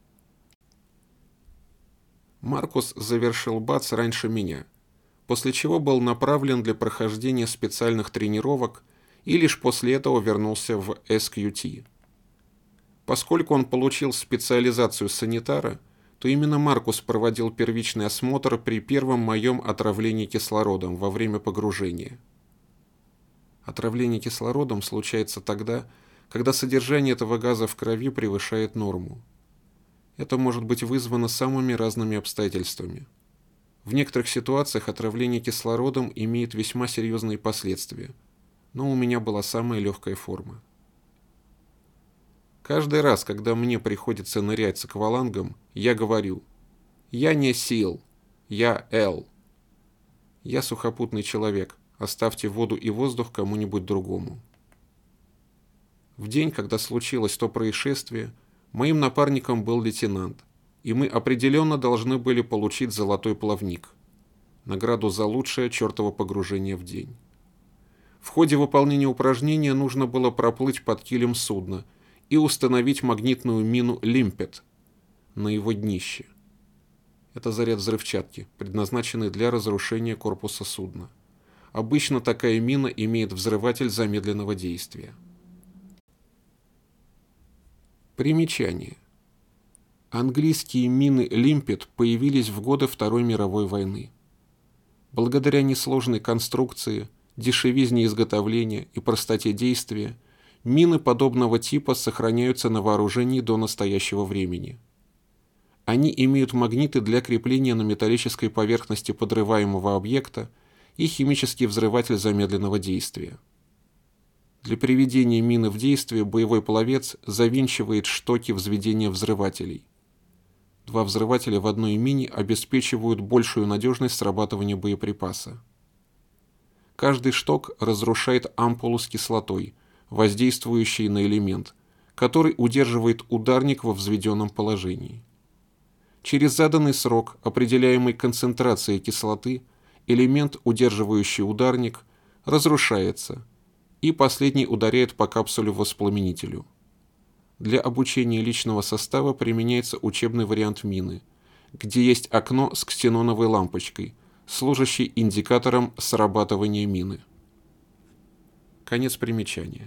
Маркус завершил БАЦ раньше меня, после чего был направлен для прохождения специальных тренировок и лишь после этого вернулся в эс кью ти. Поскольку он получил специализацию санитара, то именно Маркус проводил первичный осмотр при первом моем отравлении кислородом во время погружения. Отравление кислородом случается тогда, когда содержание этого газа в крови превышает норму. Это может быть вызвано самыми разными обстоятельствами. В некоторых ситуациях отравление кислородом имеет весьма серьезные последствия, но у меня была самая легкая форма. Каждый раз, когда мне приходится нырять с аквалангом, я говорю: «Я не Сил, я Эл. Я сухопутный человек, оставьте воду и воздух кому-нибудь другому». В день, когда случилось то происшествие, моим напарником был лейтенант, и мы определенно должны были получить золотой плавник, награду за лучшее чертово погружение в день. В ходе выполнения упражнения нужно было проплыть под килем судна и установить магнитную мину «Лимпет» на его днище. Это заряд взрывчатки, предназначенный для разрушения корпуса судна. Обычно такая мина имеет взрыватель замедленного действия. Примечание. Английские мины «Лимпет» появились в годы Второй мировой войны. Благодаря несложной конструкции, дешевизне изготовления и простоте действия, мины подобного типа сохраняются на вооружении до настоящего времени. Они имеют магниты для крепления на металлической поверхности подрываемого объекта и химический взрыватель замедленного действия. Для приведения мины в действие боевой пловец завинчивает штоки взведения взрывателей. Два взрывателя в одной мине обеспечивают большую надежность срабатывания боеприпаса. Каждый шток разрушает ампулу с кислотой, воздействующей на элемент, который удерживает ударник во взведенном положении. Через заданный срок, определяемый концентрацией кислоты, элемент, удерживающий ударник, разрушается, и последний ударяет по капсуле-воспламенителю. Для обучения личного состава применяется учебный вариант мины, где есть окно с ксеноновой лампочкой, служащей индикатором срабатывания мины. Конец примечания.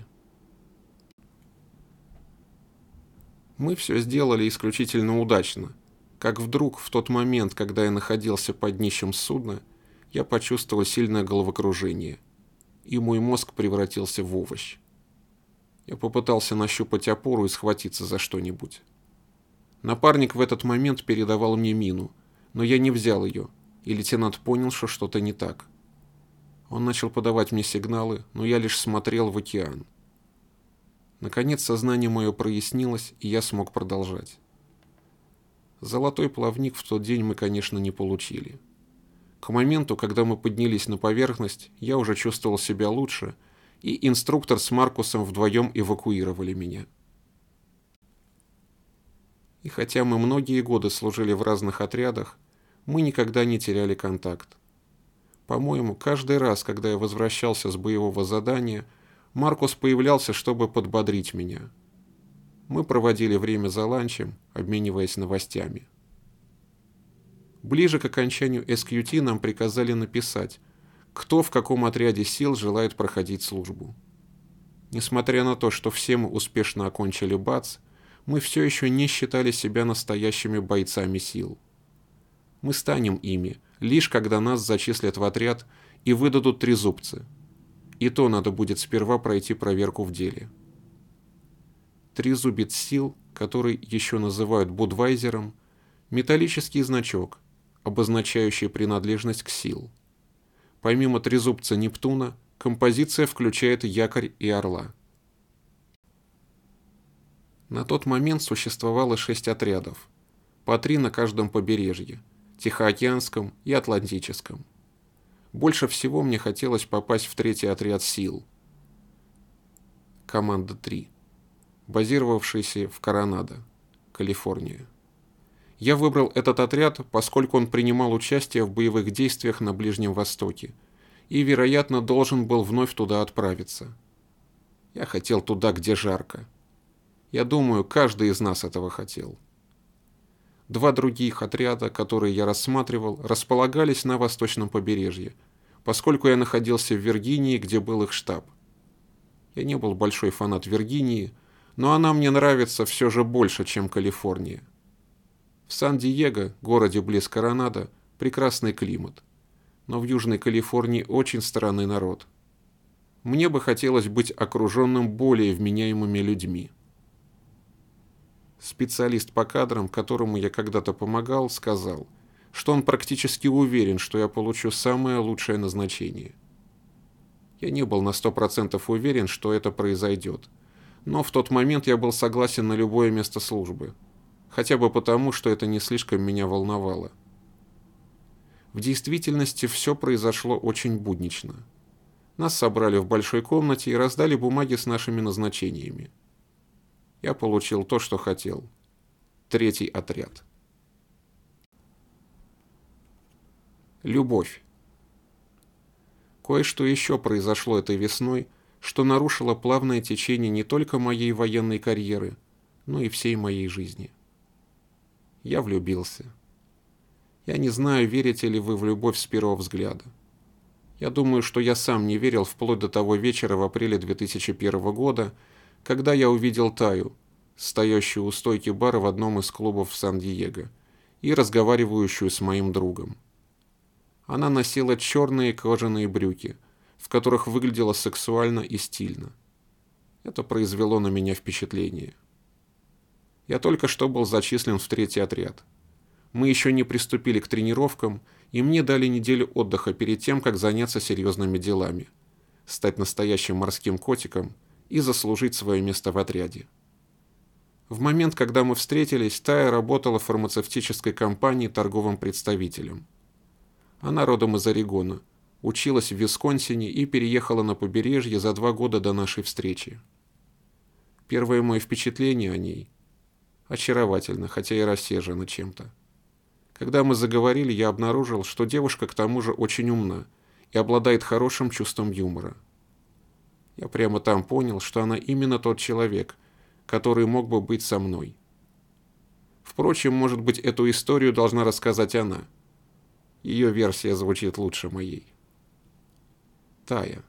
Мы все сделали исключительно удачно, как вдруг в тот момент, когда я находился под днищем судна, я почувствовал сильное головокружение, и мой мозг превратился в овощ. Я попытался нащупать опору и схватиться за что-нибудь. Напарник в этот момент передавал мне мину, но я не взял ее, и лейтенант понял, что что-то не так. Он начал подавать мне сигналы, но я лишь смотрел в океан. Наконец сознание мое прояснилось, и я смог продолжать. Золотой плавник в тот день мы, конечно, не получили. К моменту, когда мы поднялись на поверхность, я уже чувствовал себя лучше, и инструктор с Маркусом вдвоем эвакуировали меня. И хотя мы многие годы служили в разных отрядах, мы никогда не теряли контакт. По-моему, каждый раз, когда я возвращался с боевого задания, Маркус появлялся, чтобы подбодрить меня. Мы проводили время за ланчем, обмениваясь новостями. Ближе к окончанию эс кью ти нам приказали написать, кто в каком отряде сил желает проходить службу. Несмотря на то, что все мы успешно окончили БАЦ, мы все еще не считали себя настоящими бойцами сил. Мы станем ими, лишь когда нас зачислят в отряд и выдадут трезубцы. И то надо будет сперва пройти проверку в деле. Трезубец сил, который еще называют Будвайзером, металлический значок, обозначающий принадлежность к сил. Помимо трезубца Нептуна, композиция включает якорь и орла. На тот момент существовало шесть отрядов, по три на каждом побережье, Тихоокеанском и Атлантическом. Больше всего мне хотелось попасть в третий отряд сил. Команда три, базировавшийся в Коронадо, Калифорния. Я выбрал этот отряд, поскольку он принимал участие в боевых действиях на Ближнем Востоке и, вероятно, должен был вновь туда отправиться. Я хотел туда, где жарко. Я думаю, каждый из нас этого хотел. Два других отряда, которые я рассматривал, располагались на восточном побережье, поскольку я находился в Виргинии, где был их штаб. Я не был большой фанат Виргинии, но она мне нравится все же больше, чем Калифорния. В Сан-Диего, городе близ Коронадо, прекрасный климат, но в Южной Калифорнии очень странный народ. Мне бы хотелось быть окруженным более вменяемыми людьми. Специалист по кадрам, которому я когда-то помогал, сказал, что он практически уверен, что я получу самое лучшее назначение. Я не был на сто процентов уверен, что это произойдет, но в тот момент я был согласен на любое место службы, хотя бы потому, что это не слишком меня волновало. В действительности все произошло очень буднично. Нас собрали в большой комнате и раздали бумаги с нашими назначениями. Я получил то, что хотел. Третий отряд. Любовь. Кое-что еще произошло этой весной, что нарушило плавное течение не только моей военной карьеры, но и всей моей жизни. Я влюбился. Я не знаю, верите ли вы в любовь с первого взгляда. Я думаю, что я сам не верил вплоть до того вечера в апреле две тысячи первого года, когда я увидел Таю, стоящую у стойки бара в одном из клубов в Сан-Диего, и разговаривающую с моим другом. Она носила черные кожаные брюки, в которых выглядела сексуально и стильно. Это произвело на меня впечатление. Я только что был зачислен в третий отряд. Мы еще не приступили к тренировкам, и мне дали неделю отдыха перед тем, как заняться серьезными делами, стать настоящим морским котиком и заслужить свое место в отряде. В момент, когда мы встретились, Тая работала в фармацевтической компании торговым представителем. Она родом из Орегона, училась в Висконсине и переехала на побережье за два года до нашей встречи. Первое мое впечатление о ней – очаровательно, хотя и рассержена чем-то. Когда мы заговорили, я обнаружил, что девушка к тому же очень умна и обладает хорошим чувством юмора. Я прямо там понял, что она именно тот человек, который мог бы быть со мной. Впрочем, может быть, эту историю должна рассказать она. Ее версия звучит лучше моей. Тая.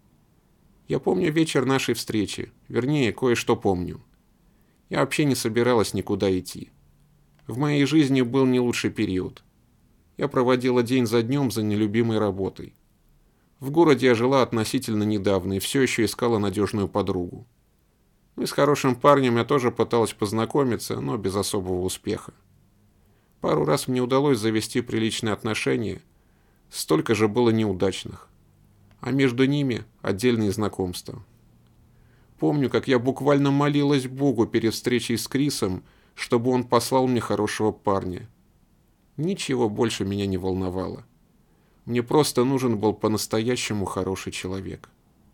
Я помню вечер нашей встречи, вернее, кое-что помню. Я вообще не собиралась никуда идти. В моей жизни был не лучший период. Я проводила день за днем за нелюбимой работой. В городе я жила относительно недавно и все еще искала надежную подругу. Ну и с хорошим парнем я тоже пыталась познакомиться, но без особого успеха. Пару раз мне удалось завести приличные отношения, столько же было неудачных. А между ними отдельные знакомства. Помню, как я буквально молилась Богу перед встречей с Крисом, чтобы он послал мне хорошего парня. Ничего больше меня не волновало. Мне просто нужен был по-настоящему хороший человек.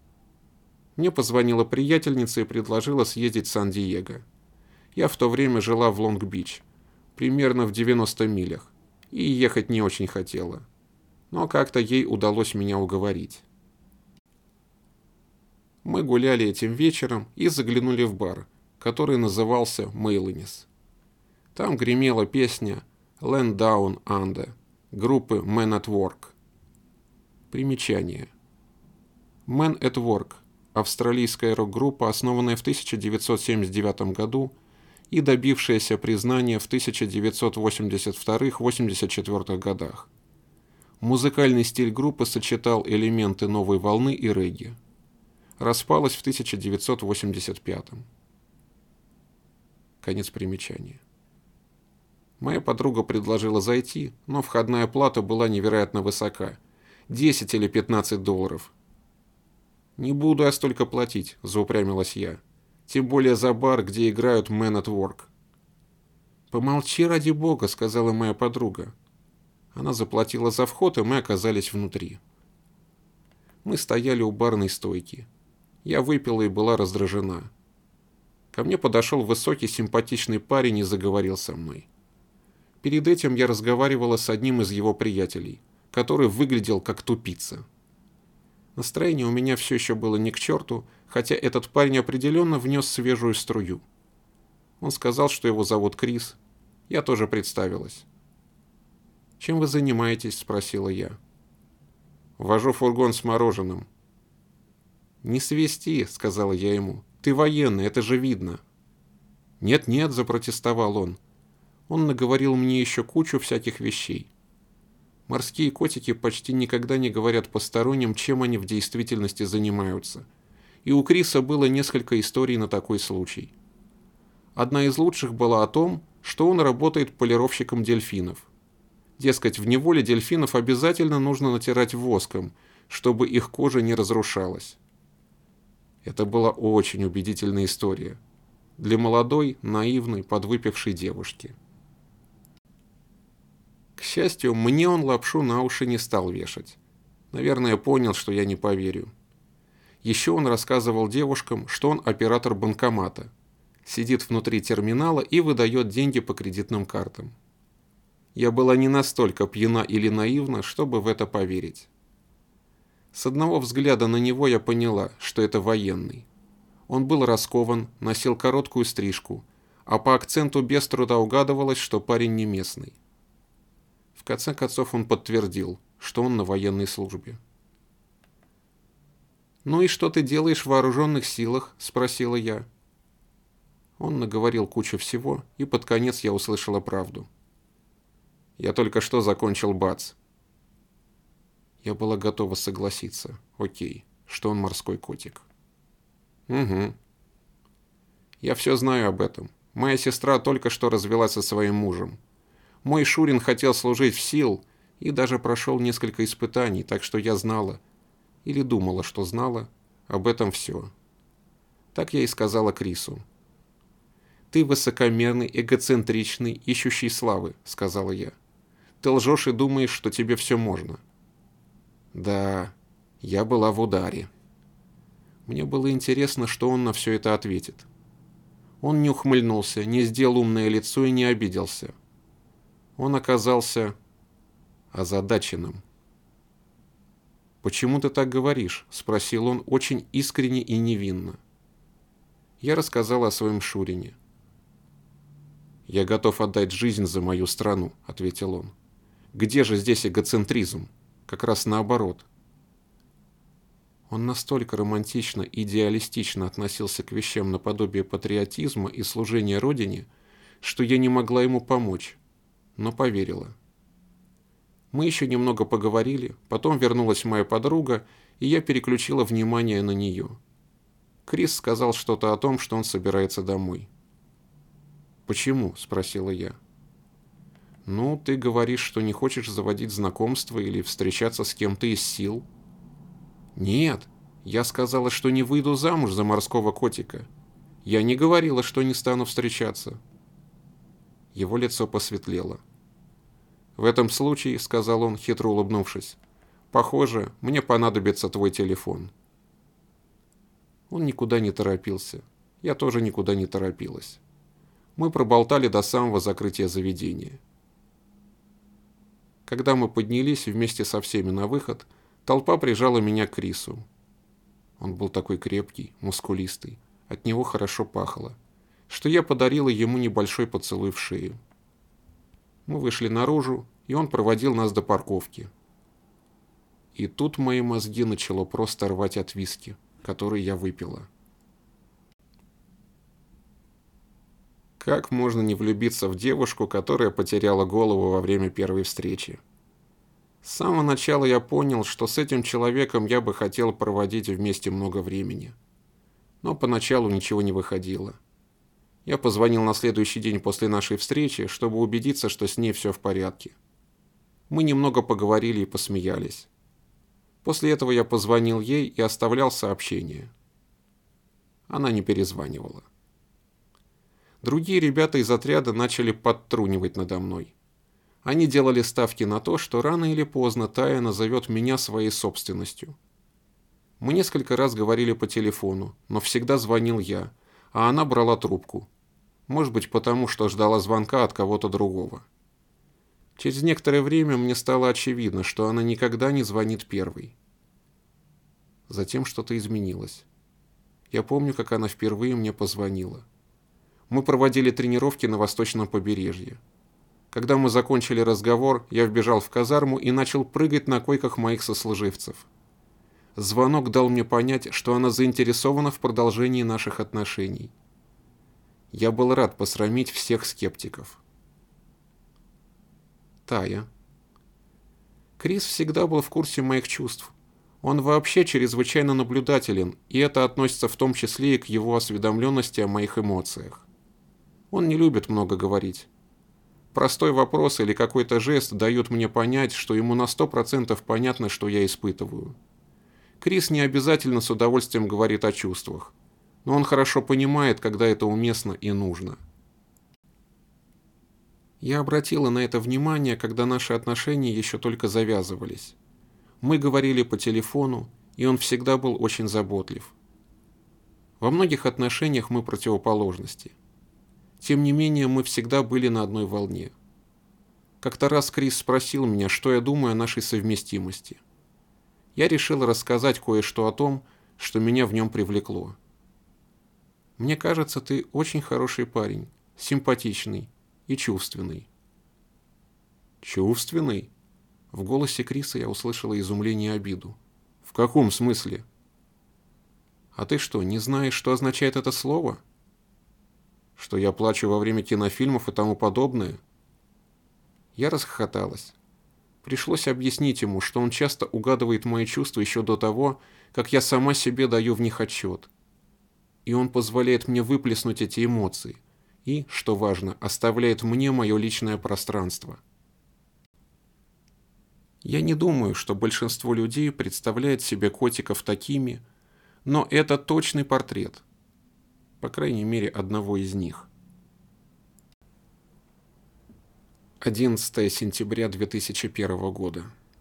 Мне позвонила приятельница и предложила съездить в Сан-Диего. Я в то время жила в Лонг-Бич, примерно в девяноста милях, и ехать не очень хотела. Но как-то ей удалось меня уговорить. Мы гуляли этим вечером и заглянули в бар, который назывался «Мейлонис». Там гремела песня «Land Down Under» группы Man at Work. Примечание. Man at Work – австралийская рок-группа, основанная в тысяча девятьсот семьдесят девятом году и добившаяся признания в тысяча девятьсот восемьдесят втором — восемьдесят четвёртом годах. Музыкальный стиль группы сочетал элементы новой волны и регги. Распалась в тысяча девятьсот восемьдесят пятом. Конец примечания. Моя подруга предложила зайти, но входная плата была невероятно высока – десять или пятнадцать долларов. «Не буду я столько платить», – заупрямилась я. «Тем более за бар, где играют Man at Work». «Помолчи ради бога», – сказала моя подруга. Она заплатила за вход, и мы оказались внутри. Мы стояли у барной стойки. Я выпила и была раздражена. Ко мне подошел высокий симпатичный парень и заговорил со мной. Перед этим я разговаривала с одним из его приятелей, который выглядел как тупица. Настроение у меня все еще было ни к черту, хотя этот парень определенно внес свежую струю. Он сказал, что его зовут Крис. Я тоже представилась. «Чем вы занимаетесь?» – спросила я. «Вожу фургон с мороженым». «Не свисти», – сказала я ему. «Ты военный, это же видно». «Нет-нет», – запротестовал он. Он наговорил мне еще кучу всяких вещей. Морские котики почти никогда не говорят посторонним, чем они в действительности занимаются. И у Криса было несколько историй на такой случай. Одна из лучших была о том, что он работает полировщиком дельфинов. Дескать, в неволе дельфинов обязательно нужно натирать воском, чтобы их кожа не разрушалась. Это была очень убедительная история для молодой, наивной, подвыпившей девушки. К счастью, мне он лапшу на уши не стал вешать. Наверное, понял, что я не поверю. Еще он рассказывал девушкам, что он оператор банкомата, сидит внутри терминала и выдает деньги по кредитным картам. Я была не настолько пьяна или наивна, чтобы в это поверить. С одного взгляда на него я поняла, что это военный. Он был раскован, носил короткую стрижку, а по акценту без труда угадывалось, что парень не местный. В конце концов он подтвердил, что он на военной службе. «Ну и что ты делаешь в вооруженных силах?» – спросила я. Он наговорил кучу всего, и под конец я услышала правду. «Я только что закончил БАЦ». Я была готова согласиться. Окей, что он морской котик. «Угу. Я все знаю об этом. Моя сестра только что развелась со своим мужем. Мой Шурин хотел служить в СИЛ и даже прошел несколько испытаний, так что я знала, или думала, что знала, об этом все. Так я и сказала Крису. «Ты высокомерный, эгоцентричный, ищущий славы», — сказала я. «Ты лжешь и думаешь, что тебе все можно». Да, я была в ударе. Мне было интересно, что он на все это ответит. Он не ухмыльнулся, не сделал умное лицо и не обиделся. Он оказался озадаченным. «Почему ты так говоришь?» – спросил он очень искренне и невинно. Я рассказала о своем Шурине. «Я готов отдать жизнь за мою страну», – ответил он. «Где же здесь эгоцентризм? Как раз наоборот». Он настолько романтично и идеалистично относился к вещам наподобие патриотизма и служения Родине, что я не могла ему помочь, но поверила. Мы еще немного поговорили, потом вернулась моя подруга, и я переключила внимание на нее. Крис сказал что-то о том, что он собирается домой. «Почему?» – спросила я. «Ну, ты говоришь, что не хочешь заводить знакомства или встречаться с кем-то из сил». «Нет, я сказала, что не выйду замуж за морского котика. Я не говорила, что не стану встречаться». Его лицо посветлело. «В этом случае, — сказал он, хитро улыбнувшись, — похоже, мне понадобится твой телефон». Он никуда не торопился. Я тоже никуда не торопилась. Мы проболтали до самого закрытия заведения. Когда мы поднялись вместе со всеми на выход, толпа прижала меня к Крису. Он был такой крепкий, мускулистый, от него хорошо пахло, что я подарила ему небольшой поцелуй в шею. Мы вышли наружу, и он проводил нас до парковки. И тут мои мозги начало просто рвать от виски, который я выпила. Как можно не влюбиться в девушку, которая потеряла голову во время первой встречи? С самого начала я понял, что с этим человеком я бы хотел проводить вместе много времени. Но поначалу ничего не выходило. Я позвонил на следующий день после нашей встречи, чтобы убедиться, что с ней все в порядке. Мы немного поговорили и посмеялись. После этого я позвонил ей и оставлял сообщение. Она не перезванивала. Другие ребята из отряда начали подтрунивать надо мной. Они делали ставки на то, что рано или поздно Тая назовет меня своей собственностью. Мы несколько раз говорили по телефону, но всегда звонил я, а она брала трубку. Может быть, потому что ждала звонка от кого-то другого. Через некоторое время мне стало очевидно, что она никогда не звонит первой. Затем что-то изменилось. Я помню, как она впервые мне позвонила. Мы проводили тренировки на восточном побережье. Когда мы закончили разговор, я вбежал в казарму и начал прыгать на койках моих сослуживцев. Звонок дал мне понять, что она заинтересована в продолжении наших отношений. Я был рад посрамить всех скептиков. Тая. Крис всегда был в курсе моих чувств. Он вообще чрезвычайно наблюдателен, и это относится в том числе и к его осведомленности о моих эмоциях. Он не любит много говорить. Простой вопрос или какой-то жест дают мне понять, что ему на сто процентов понятно, что я испытываю. Крис не обязательно с удовольствием говорит о чувствах, но он хорошо понимает, когда это уместно и нужно. Я обратила на это внимание, когда наши отношения еще только завязывались. Мы говорили по телефону, и он всегда был очень заботлив. Во многих отношениях мы противоположности. Тем не менее, мы всегда были на одной волне. Как-то раз Крис спросил меня, что я думаю о нашей совместимости. Я решил рассказать кое-что о том, что меня в нем привлекло. «Мне кажется, ты очень хороший парень, симпатичный и чувственный». «Чувственный?» В голосе Криса я услышала изумление и обиду. «В каком смысле?» «А ты что, не знаешь, что означает это слово? Что я плачу во время кинофильмов и тому подобное?» Я расхохоталась. Пришлось объяснить ему, что он часто угадывает мои чувства еще до того, как я сама себе даю в них отчет. И он позволяет мне выплеснуть эти эмоции. И, что важно, оставляет мне мое личное пространство. Я не думаю, что большинство людей представляет себе котиков такими, но это точный портрет. По крайней мере, одного из них. одиннадцатое сентября две тысячи первого года.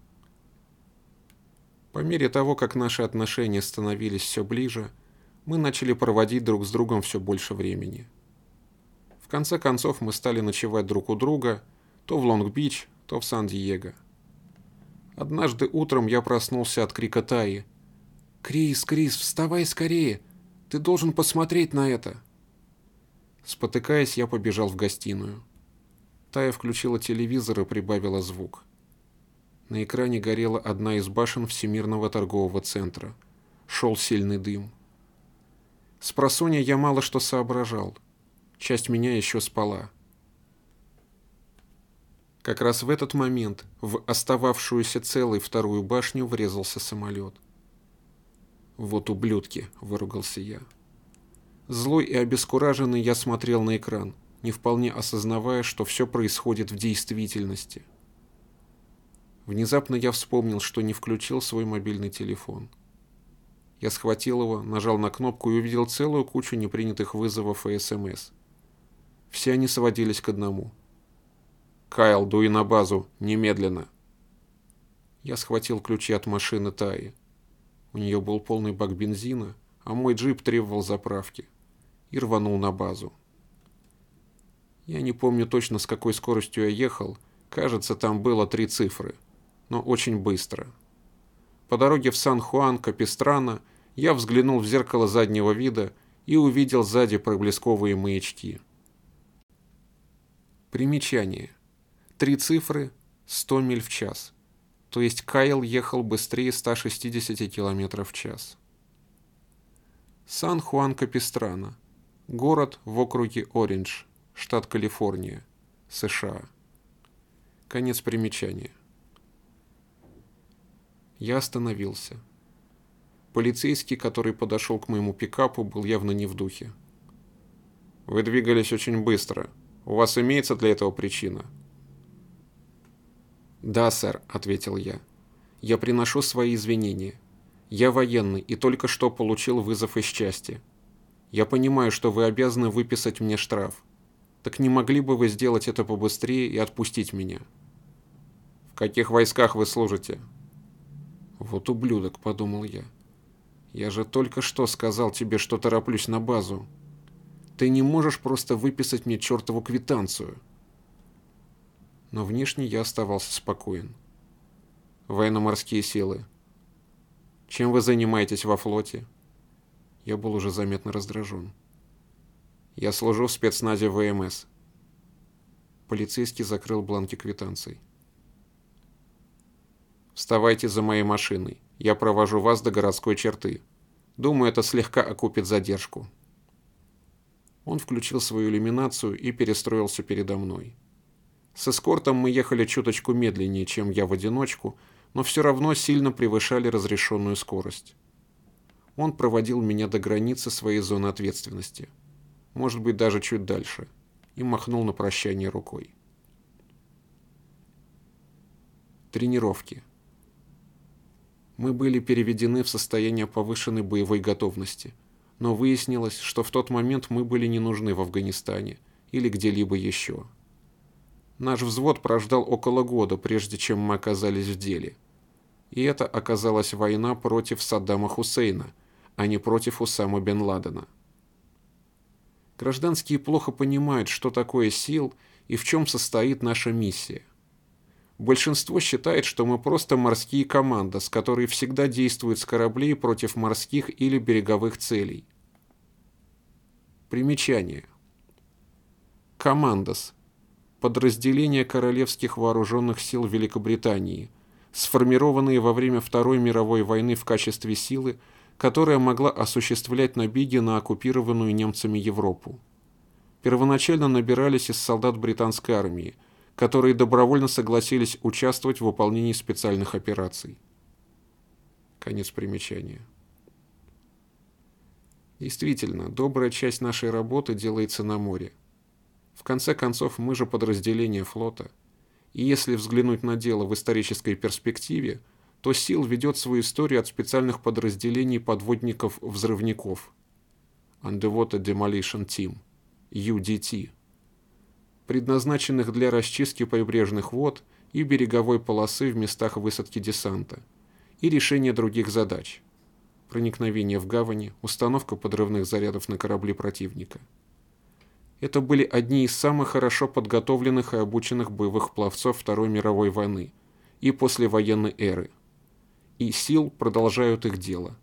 По мере того, как наши отношения становились все ближе, мы начали проводить друг с другом все больше времени. В конце концов, мы стали ночевать друг у друга, то в Лонг-Бич, то в Сан-Диего. Однажды утром я проснулся от крика Таи. «Крис, Крис, вставай скорее! Ты должен посмотреть на это!» Спотыкаясь, я побежал в гостиную. Тая включила телевизор и прибавила звук. На экране горела одна из башен Всемирного торгового центра. Шел сильный дым. Спросонья я мало что соображал. Часть меня еще спала. Как раз в этот момент в остававшуюся целой вторую башню врезался самолет. «Вот ублюдки!» – выругался я. Злой и обескураженный я смотрел на экран, не вполне осознавая, что все происходит в действительности. Внезапно я вспомнил, что не включил свой мобильный телефон. Я схватил его, нажал на кнопку и увидел целую кучу непринятых вызовов и СМС. Все они сводились к одному. «Кайл, дуй на базу, немедленно!» Я схватил ключи от машины Таи. У нее был полный бак бензина, а мой джип требовал заправки. И рванул на базу. Я не помню точно, с какой скоростью я ехал. Кажется, там было три цифры. Но очень быстро. По дороге в Сан-Хуан-Капистрано я взглянул в зеркало заднего вида и увидел сзади проблесковые маячки. Примечание. Три цифры – сто миль в час. То есть Кайл ехал быстрее ста шестидесяти километров в час. Сан-Хуан-Капистрано. Город в округе Ориндж, штат Калифорния, США. Конец примечания. Я остановился. Полицейский, который подошел к моему пикапу, был явно не в духе. «Вы двигались очень быстро. У вас имеется для этого причина?» «Да, сэр», — ответил я. «Я приношу свои извинения. Я военный и только что получил вызов из части. Я понимаю, что вы обязаны выписать мне штраф. Так не могли бы вы сделать это побыстрее и отпустить меня?» В каких войсках вы служите? Вот ублюдок, подумал я. Я же только что сказал тебе, что тороплюсь на базу. Ты не можешь просто выписать мне чертову квитанцию. Но внешне я оставался спокоен. Военно-морские силы. Чем вы занимаетесь во флоте? Я был уже заметно раздражен. Я служу в спецназе ВМС. Полицейский закрыл бланки квитанций. Вставайте за моей машиной. Я провожу вас до городской черты. Думаю, это слегка окупит задержку. Он включил свою иллюминацию и перестроился передо мной. С эскортом мы ехали чуточку медленнее, чем я в одиночку, но все равно сильно превышали разрешенную скорость. Он проводил меня до границы своей зоны ответственности, может быть, даже чуть дальше, и махнул на прощание рукой. Тренировки. Мы были переведены в состояние повышенной боевой готовности, но выяснилось, что в тот момент мы были не нужны в Афганистане или где-либо еще. Наш взвод прождал около года, прежде чем мы оказались в деле. И это оказалась война против Саддама Хусейна, а не против Усамы бен Ладена. Гражданские плохо понимают, что такое СИЛ и в чем состоит наша миссия. Большинство считает, что мы просто морские команда, с которой всегда действуют с кораблей против морских или береговых целей. Примечание. Командос. Подразделение Королевских вооруженных сил Великобритании, сформированные во время Второй мировой войны в качестве силы, которая могла осуществлять набеги на оккупированную немцами Европу. Первоначально набирались из солдат британской армии, которые добровольно согласились участвовать в выполнении специальных операций. Конец примечания. Действительно, добрая часть нашей работы делается на море. В конце концов, мы же подразделение флота. И если взглянуть на дело в исторической перспективе, то СИЛ ведет свою историю от специальных подразделений подводников-взрывников Underwater Demolition Team, ю ди ти, предназначенных для расчистки прибрежных вод и береговой полосы в местах высадки десанта, и решения других задач – проникновение в гавани, установка подрывных зарядов на корабли противника. Это были одни из самых хорошо подготовленных и обученных боевых пловцов Второй мировой войны и послевоенной эры. И СИЛ продолжают их дело.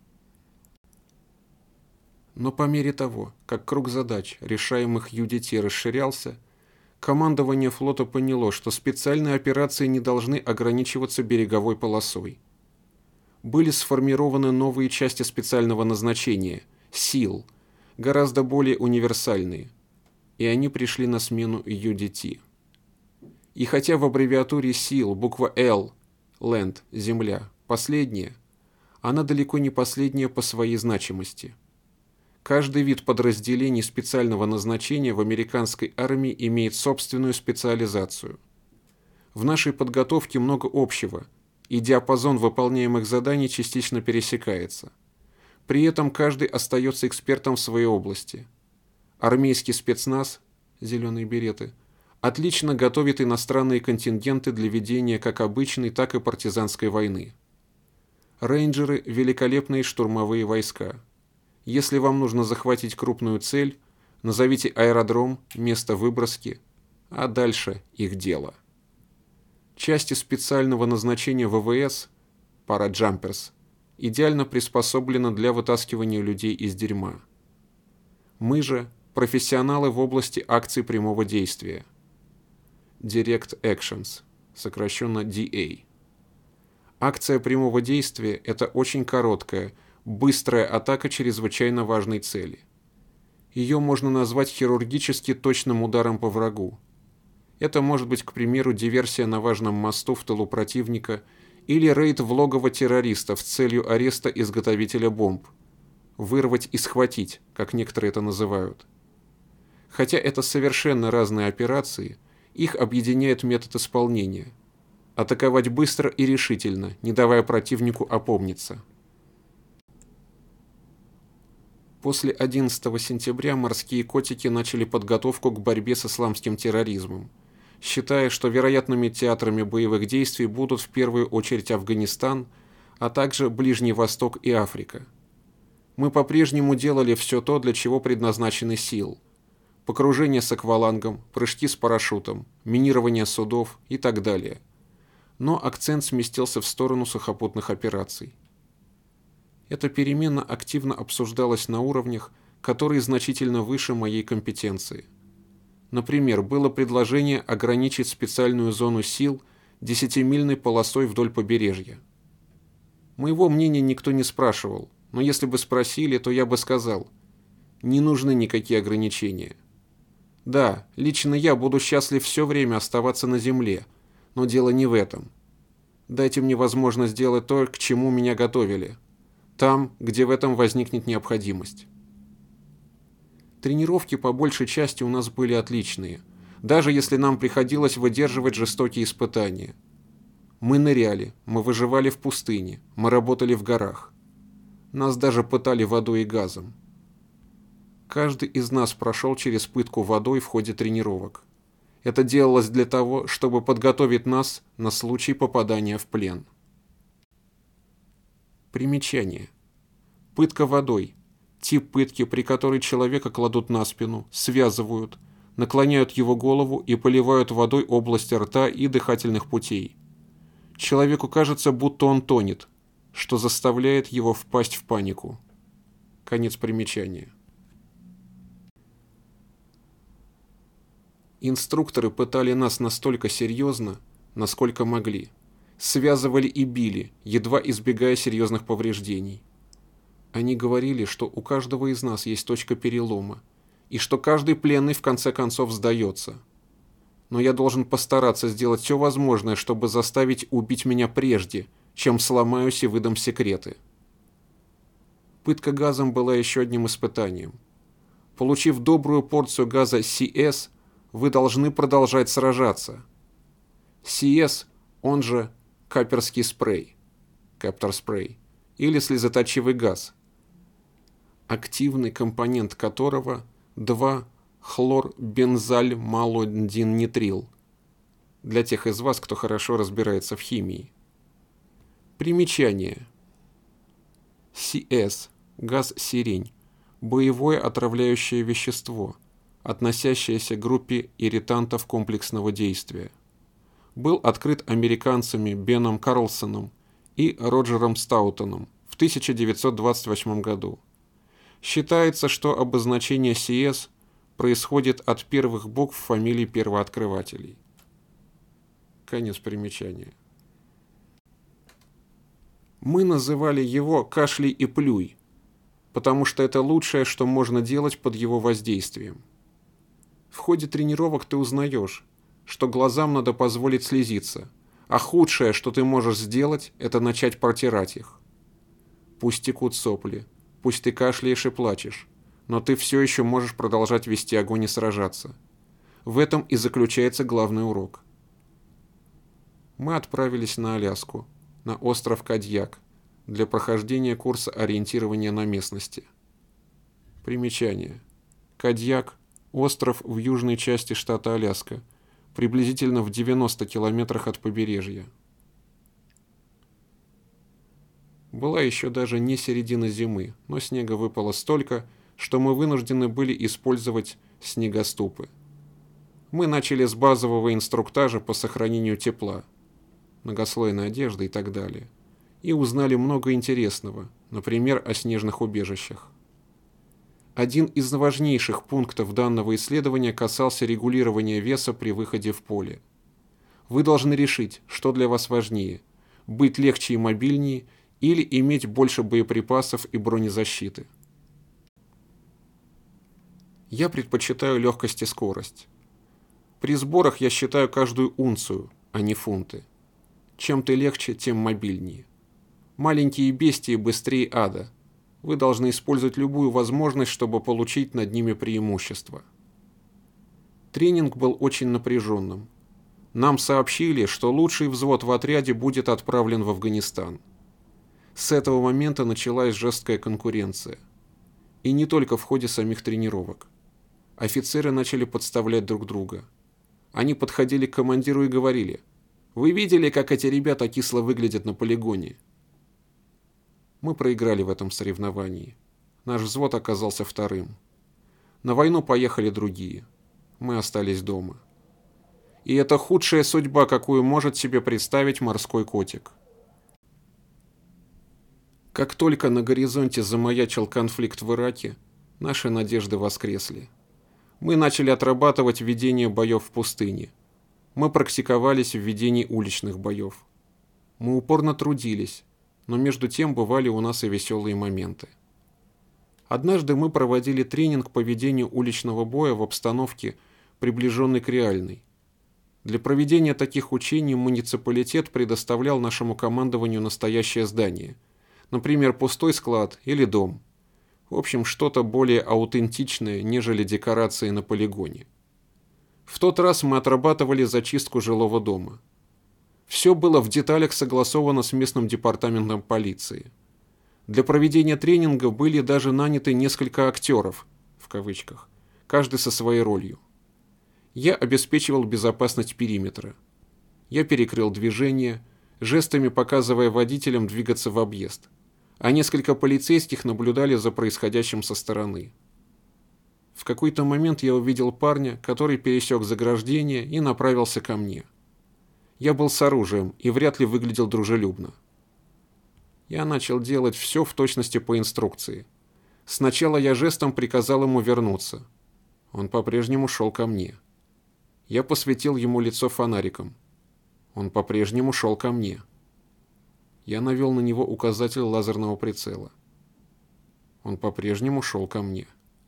Но по мере того, как круг задач, решаемых ю ди ти, расширялся, командование флота поняло, что специальные операции не должны ограничиваться береговой полосой. Были сформированы новые части специального назначения – СИЛ, гораздо более универсальные, и они пришли на смену ю ди ти. И хотя в аббревиатуре СИЛ буква L – Land, земля, последняя, она далеко не последняя по своей значимости. Каждый вид подразделений специального назначения в американской армии имеет собственную специализацию. В нашей подготовке много общего, и диапазон выполняемых заданий частично пересекается. При этом каждый остается экспертом в своей области. Армейский спецназ, зеленые береты, отлично готовит иностранные контингенты для ведения как обычной, так и партизанской войны. Рейнджеры – великолепные штурмовые войска. Если вам нужно захватить крупную цель, назовите аэродром, место выброски, а дальше их дело. Части специального назначения вэ вэ эс, параджамперс, идеально приспособлены для вытаскивания людей из дерьма. Мы же – профессионалы в области акций прямого действия. Direct Actions, сокращенно ди эй. Акция прямого действия – это очень короткая, быстрая атака чрезвычайно важной цели. Ее можно назвать хирургически точным ударом по врагу. Это может быть, к примеру, диверсия на важном мосту в тылу противника или рейд в логово террористов с целью ареста изготовителя бомб. Вырвать и схватить, как некоторые это называют. Хотя это совершенно разные операции, их объединяет метод исполнения. Атаковать быстро и решительно, не давая противнику опомниться. После одиннадцатого сентября морские котики начали подготовку к борьбе с исламским терроризмом, считая, что вероятными театрами боевых действий будут в первую очередь Афганистан, а также Ближний Восток и Африка. Мы по-прежнему делали все то, для чего предназначены силы. Погружение с аквалангом, прыжки с парашютом, минирование судов и так далее. Но акцент сместился в сторону сухопутных операций. Эта перемена активно обсуждалась на уровнях, которые значительно выше моей компетенции. Например, было предложение ограничить специальную зону сил десятимильной полосой вдоль побережья. Моего мнения никто не спрашивал, но если бы спросили, то я бы сказал: не нужны никакие ограничения. Да, лично я буду счастлив все время оставаться на земле, но дело не в этом. Дайте мне возможность сделать то, к чему меня готовили. Там, где в этом возникнет необходимость. Тренировки по большей части у нас были отличные, даже если нам приходилось выдерживать жестокие испытания. Мы ныряли, мы выживали в пустыне, мы работали в горах. Нас даже пытали водой и газом. Каждый из нас прошел через пытку водой в ходе тренировок. Это делалось для того, чтобы подготовить нас на случай попадания в плен. Примечание. Пытка водой. Тип пытки, при которой человека кладут на спину, связывают, наклоняют его голову и поливают водой область рта и дыхательных путей. Человеку кажется, будто он тонет, что заставляет его впасть в панику. Конец примечания. Инструкторы пытали нас настолько серьезно, насколько могли. Связывали и били, едва избегая серьезных повреждений. Они говорили, что у каждого из нас есть точка перелома, и что каждый пленный в конце концов сдается. Но я должен постараться сделать все возможное, чтобы заставить убить меня прежде, чем сломаюсь и выдам секреты. Пытка газом была еще одним испытанием. Получив добрую порцию газа си эс, вы должны продолжать сражаться. си эс, он же каперский спрей, каптер спрей, или слезоточивый газ, активный компонент которого два хлорбензальмалодиннитрил, для тех из вас, кто хорошо разбирается в химии. Примечание. си эс, газ сирень, боевое отравляющее вещество, относящееся к группе ирритантов комплексного действия. Был открыт американцами Беном Карлсоном и Роджером Стаутоном в тысяча девятьсот двадцать восьмом году. Считается, что обозначение си эс происходит от первых букв фамилий первооткрывателей. Конец примечания. Мы называли его «кашляй и плюй», потому что это лучшее, что можно делать под его воздействием. В ходе тренировок ты узнаешь, что глазам надо позволить слезиться, а худшее, что ты можешь сделать, это начать протирать их. Пусть текут сопли, пусть ты кашляешь и плачешь, но ты все еще можешь продолжать вести огонь и сражаться. В этом и заключается главный урок. Мы отправились на Аляску, на остров Кадьяк, для прохождения курса ориентирования на местности. Примечание. Кадьяк – остров в южной части штата Аляска, приблизительно в девяноста километрах от побережья. Была еще даже не середина зимы, но снега выпало столько, что мы вынуждены были использовать снегоступы. Мы начали с базового инструктажа по сохранению тепла, многослойной одежды и так далее, и узнали много интересного, например, о снежных убежищах. Один из важнейших пунктов данного исследования касался регулирования веса при выходе в поле. Вы должны решить, что для вас важнее – быть легче и мобильнее или иметь больше боеприпасов и бронезащиты. Я предпочитаю легкость и скорость. При сборах я считаю каждую унцию, а не фунты. Чем ты легче, тем мобильнее. Маленькие бестии быстрее ада. Вы должны использовать любую возможность, чтобы получить над ними преимущество. Тренинг был очень напряженным. Нам сообщили, что лучший взвод в отряде будет отправлен в Афганистан. С этого момента началась жесткая конкуренция. И не только в ходе самих тренировок. Офицеры начали подставлять друг друга. Они подходили к командиру и говорили: «Вы видели, как эти ребята кисло выглядят на полигоне?» Мы проиграли в этом соревновании. Наш взвод оказался вторым. На войну поехали другие. Мы остались дома. И это худшая судьба, какую может себе представить морской котик. Как только на горизонте замаячил конфликт в Ираке, наши надежды воскресли. Мы начали отрабатывать ведение боев в пустыне. Мы практиковались в ведении уличных боев. Мы упорно трудились, но между тем бывали у нас и веселые моменты. Однажды мы проводили тренинг по ведению уличного боя в обстановке, приближенной к реальной. Для проведения таких учений муниципалитет предоставлял нашему командованию настоящее здание, например, пустой склад или дом. В общем, что-то более аутентичное, нежели декорации на полигоне. В тот раз мы отрабатывали зачистку жилого дома. Все было в деталях согласовано с местным департаментом полиции. Для проведения тренинга были даже наняты несколько актеров, в кавычках, каждый со своей ролью. Я обеспечивал безопасность периметра. Я перекрыл движение, жестами показывая водителям двигаться в объезд, а несколько полицейских наблюдали за происходящим со стороны. В какой-то момент я увидел парня, который пересек заграждение и направился ко мне. Я был с оружием и вряд ли выглядел дружелюбно. Я начал делать все в точности по инструкции. Сначала я жестом приказал ему вернуться. Он по-прежнему шел ко мне. Я посветил ему лицо фонариком. Он по-прежнему шел ко мне. Я навел на него указатель лазерного прицела. Он по-прежнему шел ко мне.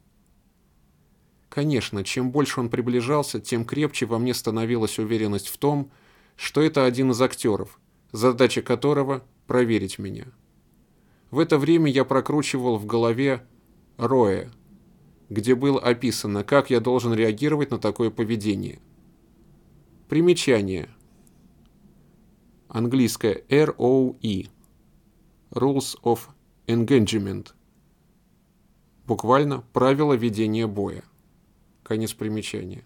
Конечно, чем больше он приближался, тем крепче во мне становилась уверенность в том, что это один из актеров, задача которого – проверить меня. В это время я прокручивал в голове Роя, где было описано, как я должен реагировать на такое поведение. Примечание. Английское эр о и. Rules of Engagement. Буквально правила ведения боя. Конец примечания.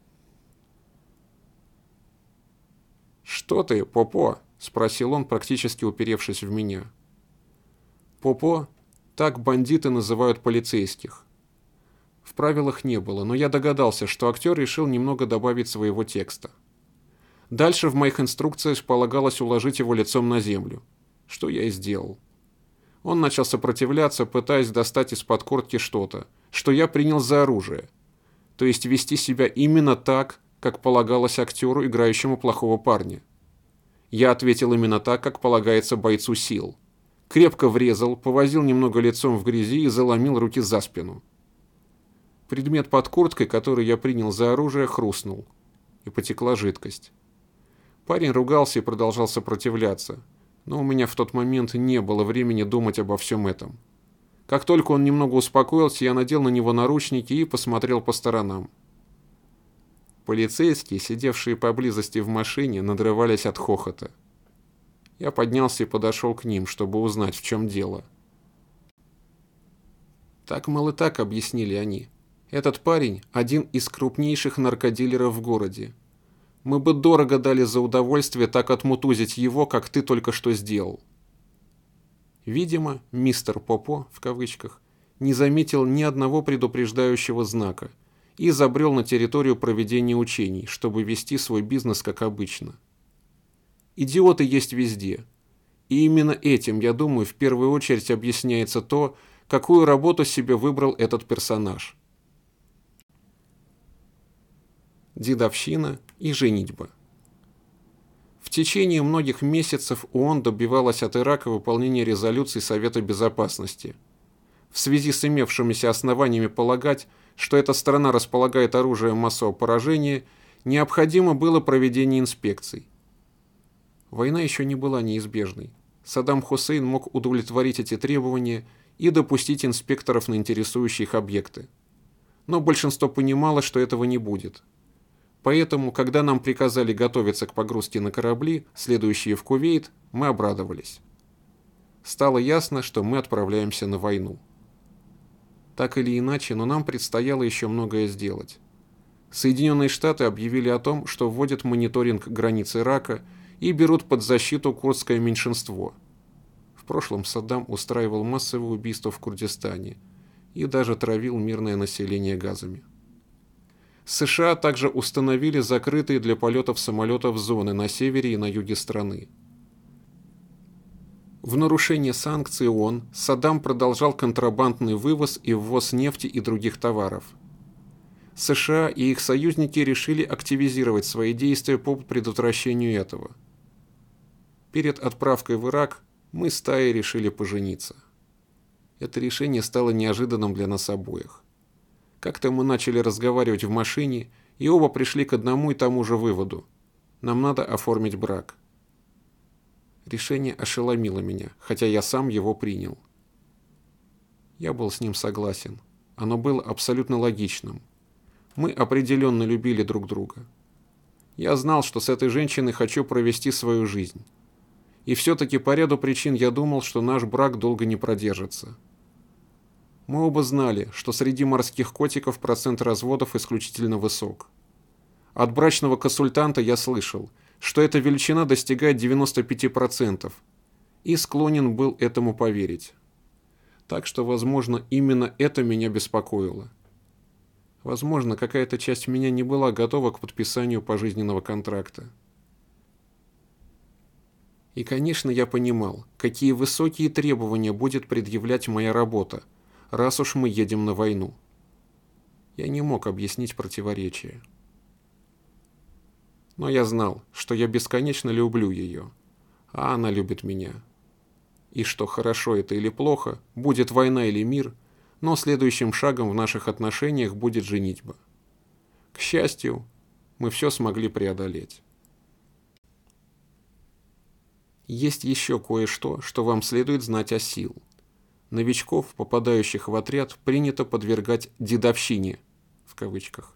«Что ты, Попо?» – спросил он, практически уперевшись в меня. Попо – так бандиты называют полицейских. В правилах не было, но я догадался, что актер решил немного добавить своего текста. Дальше в моих инструкциях полагалось уложить его лицом на землю, что я и сделал. Он начал сопротивляться, пытаясь достать из-под куртки что-то, что я принял за оружие, то есть вести себя именно так, как полагалось актеру, играющему плохого парня. Я ответил именно так, как полагается бойцу сил. Крепко врезал, повозил немного лицом в грязи и заломил руки за спину. Предмет под курткой, который я принял за оружие, хрустнул, и потекла жидкость. Парень ругался и продолжал сопротивляться, но у меня в тот момент не было времени думать обо всем этом. Как только он немного успокоился, я надел на него наручники и посмотрел по сторонам. Полицейские, сидевшие поблизости в машине, надрывались от хохота. Я поднялся и подошел к ним, чтобы узнать, в чем дело. Так, мол, и так, объяснили они. Этот парень – один из крупнейших наркодилеров в городе. Мы бы дорого дали за удовольствие так отмутузить его, как ты только что сделал. Видимо, мистер Попо, в кавычках, не заметил ни одного предупреждающего знака и забрел на территорию проведения учений, чтобы вести свой бизнес как обычно. Идиоты есть везде. И именно этим, я думаю, в первую очередь объясняется то, какую работу себе выбрал этот персонаж. Дедовщина и женитьба. В течение многих месяцев ООН добивалась от Ирака выполнения резолюций Совета Безопасности. В связи с имевшимися основаниями полагать, что эта страна располагает оружием массового поражения, необходимо было проведение инспекций. Война еще не была неизбежной. Саддам Хусейн мог удовлетворить эти требования и допустить инспекторов на интересующие их объекты. Но большинство понимало, что этого не будет. Поэтому, когда нам приказали готовиться к погрузке на корабли, следующие в Кувейт, мы обрадовались. Стало ясно, что мы отправляемся на войну. Так или иначе, но нам предстояло еще многое сделать. Соединенные Штаты объявили о том, что вводят мониторинг границ Ирака и берут под защиту курдское меньшинство. В прошлом Саддам устраивал массовые убийства в Курдистане и даже травил мирное население газами. США также установили закрытые для полетов самолетов зоны на севере и на юге страны. В нарушение санкций ООН Саддам продолжал контрабандный вывоз и ввоз нефти и других товаров. США и их союзники решили активизировать свои действия по предотвращению этого. Перед отправкой в Ирак мы с Таей решили пожениться. Это решение стало неожиданным для нас обоих. Как-то мы начали разговаривать в машине, и оба пришли к одному и тому же выводу. Нам надо оформить брак. Решение ошеломило меня, хотя я сам его принял. Я был с ним согласен. Оно было абсолютно логичным. Мы определенно любили друг друга. Я знал, что с этой женщиной хочу провести свою жизнь. И все-таки по ряду причин я думал, что наш брак долго не продержится. Мы оба знали, что среди морских котиков процент разводов исключительно высок. От брачного консультанта я слышал, что эта величина достигает девяноста пяти процентов, и склонен был этому поверить. Так что, возможно, именно это меня беспокоило. Возможно, какая-то часть меня не была готова к подписанию пожизненного контракта. И, конечно, я понимал, какие высокие требования будет предъявлять моя работа, раз уж мы едем на войну. Я не мог объяснить противоречия. Но я знал, что я бесконечно люблю ее, а она любит меня. И что хорошо это или плохо, будет война или мир, но следующим шагом в наших отношениях будет женитьба. К счастью, мы все смогли преодолеть. Есть еще кое-что, что вам следует знать о СИЛ. Новичков, попадающих в отряд, принято подвергать «дедовщине» в кавычках.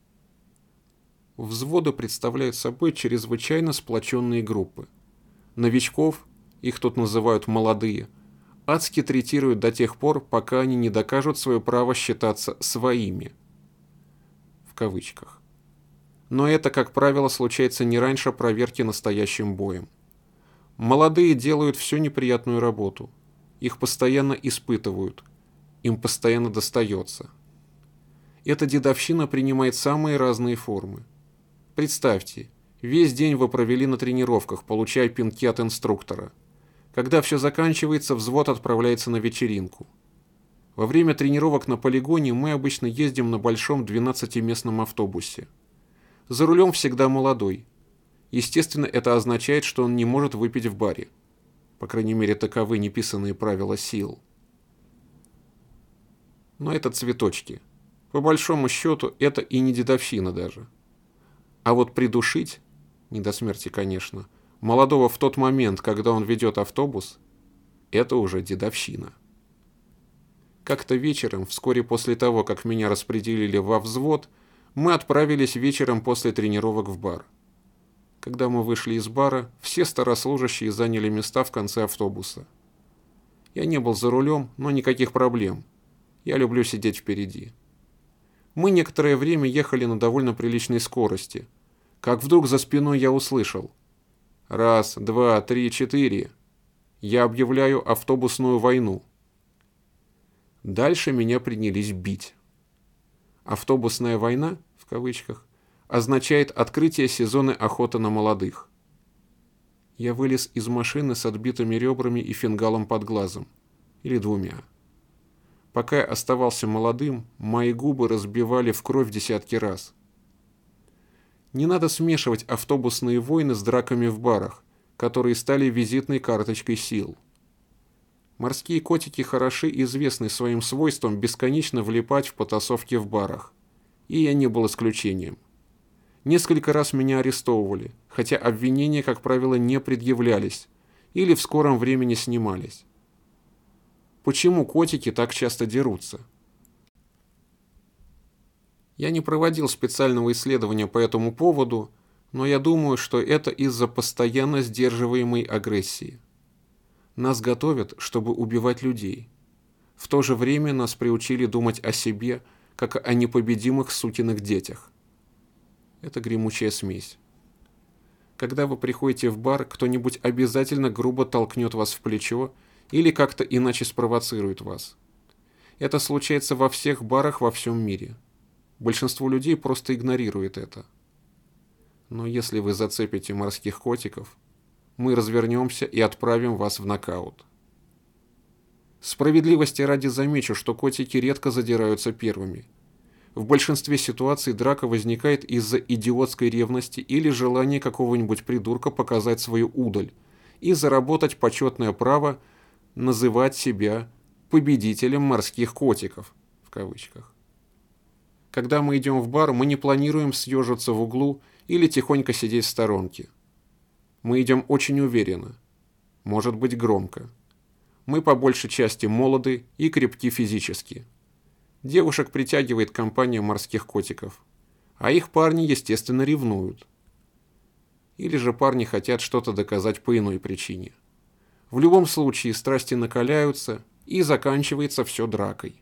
Взводы представляют собой чрезвычайно сплоченные группы. Новичков, их тут называют «молодые», адски третируют до тех пор, пока они не докажут свое право считаться «своими» в кавычках. Но это, как правило, случается не раньше проверки настоящим боем. Молодые делают всю неприятную работу. Их постоянно испытывают. Им постоянно достается. Эта дедовщина принимает самые разные формы. Представьте, весь день вы провели на тренировках, получая пинки от инструктора. Когда все заканчивается, взвод отправляется на вечеринку. Во время тренировок на полигоне мы обычно ездим на большом двенадцатиместном автобусе. За рулем всегда молодой. Естественно, это означает, что он не может выпить в баре. По крайней мере, таковы неписанные правила СИЛ. Но это цветочки. По большому счету, это и не дедовщина даже. А вот придушить, не до смерти, конечно, молодого в тот момент, когда он ведет автобус, это уже дедовщина. Как-то вечером, вскоре после того, как меня распределили во взвод, мы отправились вечером после тренировок в бар. Когда мы вышли из бара, все старослужащие заняли места в конце автобуса. Я не был за рулем, но никаких проблем. Я люблю сидеть впереди. Мы некоторое время ехали на довольно приличной скорости. Как вдруг за спиной я услышал: «Раз, два, три, четыре. Я объявляю автобусную войну». Дальше меня принялись бить. «Автобусная война» в кавычках означает открытие сезона охоты на молодых. Я вылез из машины с отбитыми ребрами и фингалом под глазом. Или двумя. Пока я оставался молодым, мои губы разбивали в кровь десятки раз. Не надо смешивать автобусные войны с драками в барах, которые стали визитной карточкой СИЛ. Морские котики хороши и известны своим свойством бесконечно влипать в потасовки в барах. И я не был исключением. Несколько раз меня арестовывали, хотя обвинения, как правило, не предъявлялись или в скором времени снимались. Почему котики так часто дерутся? Я не проводил специального исследования по этому поводу, но я думаю, что это из-за постоянно сдерживаемой агрессии. Нас готовят, чтобы убивать людей. В то же время нас приучили думать о себе, как о непобедимых сукиных детях. Это гремучая смесь. Когда вы приходите в бар, кто-нибудь обязательно грубо толкнет вас в плечо или как-то иначе спровоцирует вас. Это случается во всех барах во всем мире. Большинство людей просто игнорирует это. Но если вы зацепите морских котиков, мы развернемся и отправим вас в нокаут. Справедливости ради замечу, что котики редко задираются первыми. В большинстве ситуаций драка возникает из-за идиотской ревности или желания какого-нибудь придурка показать свою удаль и заработать почетное право называть себя победителем морских котиков, в кавычках. Когда мы идем в бар, мы не планируем съежиться в углу или тихонько сидеть в сторонке. Мы идем очень уверенно, может быть громко. Мы по большей части молоды и крепки физически. Девушек притягивает компания морских котиков, а их парни, естественно, ревнуют. Или же парни хотят что-то доказать по иной причине. В любом случае страсти накаляются, и заканчивается все дракой.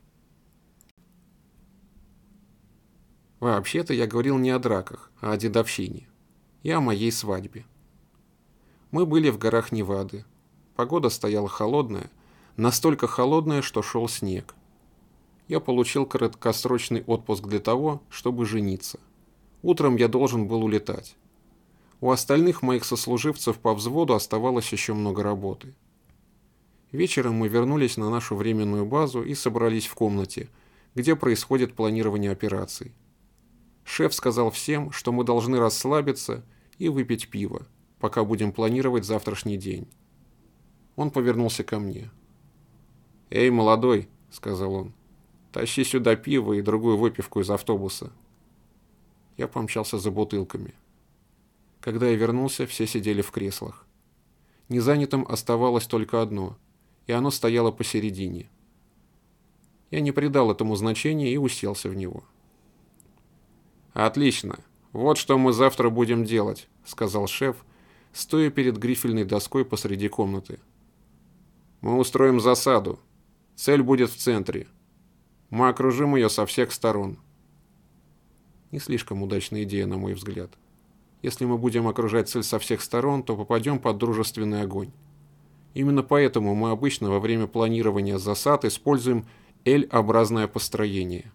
Вообще-то я говорил не о драках, а о дедовщине. И о моей свадьбе. Мы были в горах Невады. Погода стояла холодная, настолько холодная, что шел снег. Я получил краткосрочный отпуск для того, чтобы жениться. Утром я должен был улетать. У остальных моих сослуживцев по взводу оставалось еще много работы. Вечером мы вернулись на нашу временную базу и собрались в комнате, где происходит планирование операций. Шеф сказал всем, что мы должны расслабиться и выпить пиво, пока будем планировать завтрашний день. Он повернулся ко мне. «Эй, молодой», — сказал он, — «тащи сюда пиво и другую выпивку из автобуса». Я помчался за бутылками. Когда я вернулся, все сидели в креслах. Незанятым оставалось только одно, и оно стояло посередине. Я не придал этому значения и уселся в него. «Отлично. Вот что мы завтра будем делать», — сказал шеф, стоя перед грифельной доской посреди комнаты. «Мы устроим засаду. Цель будет в центре. Мы окружим ее со всех сторон». Не слишком удачная идея, на мой взгляд. Если мы будем окружать цель со всех сторон, то попадем под дружественный огонь. Именно поэтому мы обычно во время планирования засад используем L-образное построение.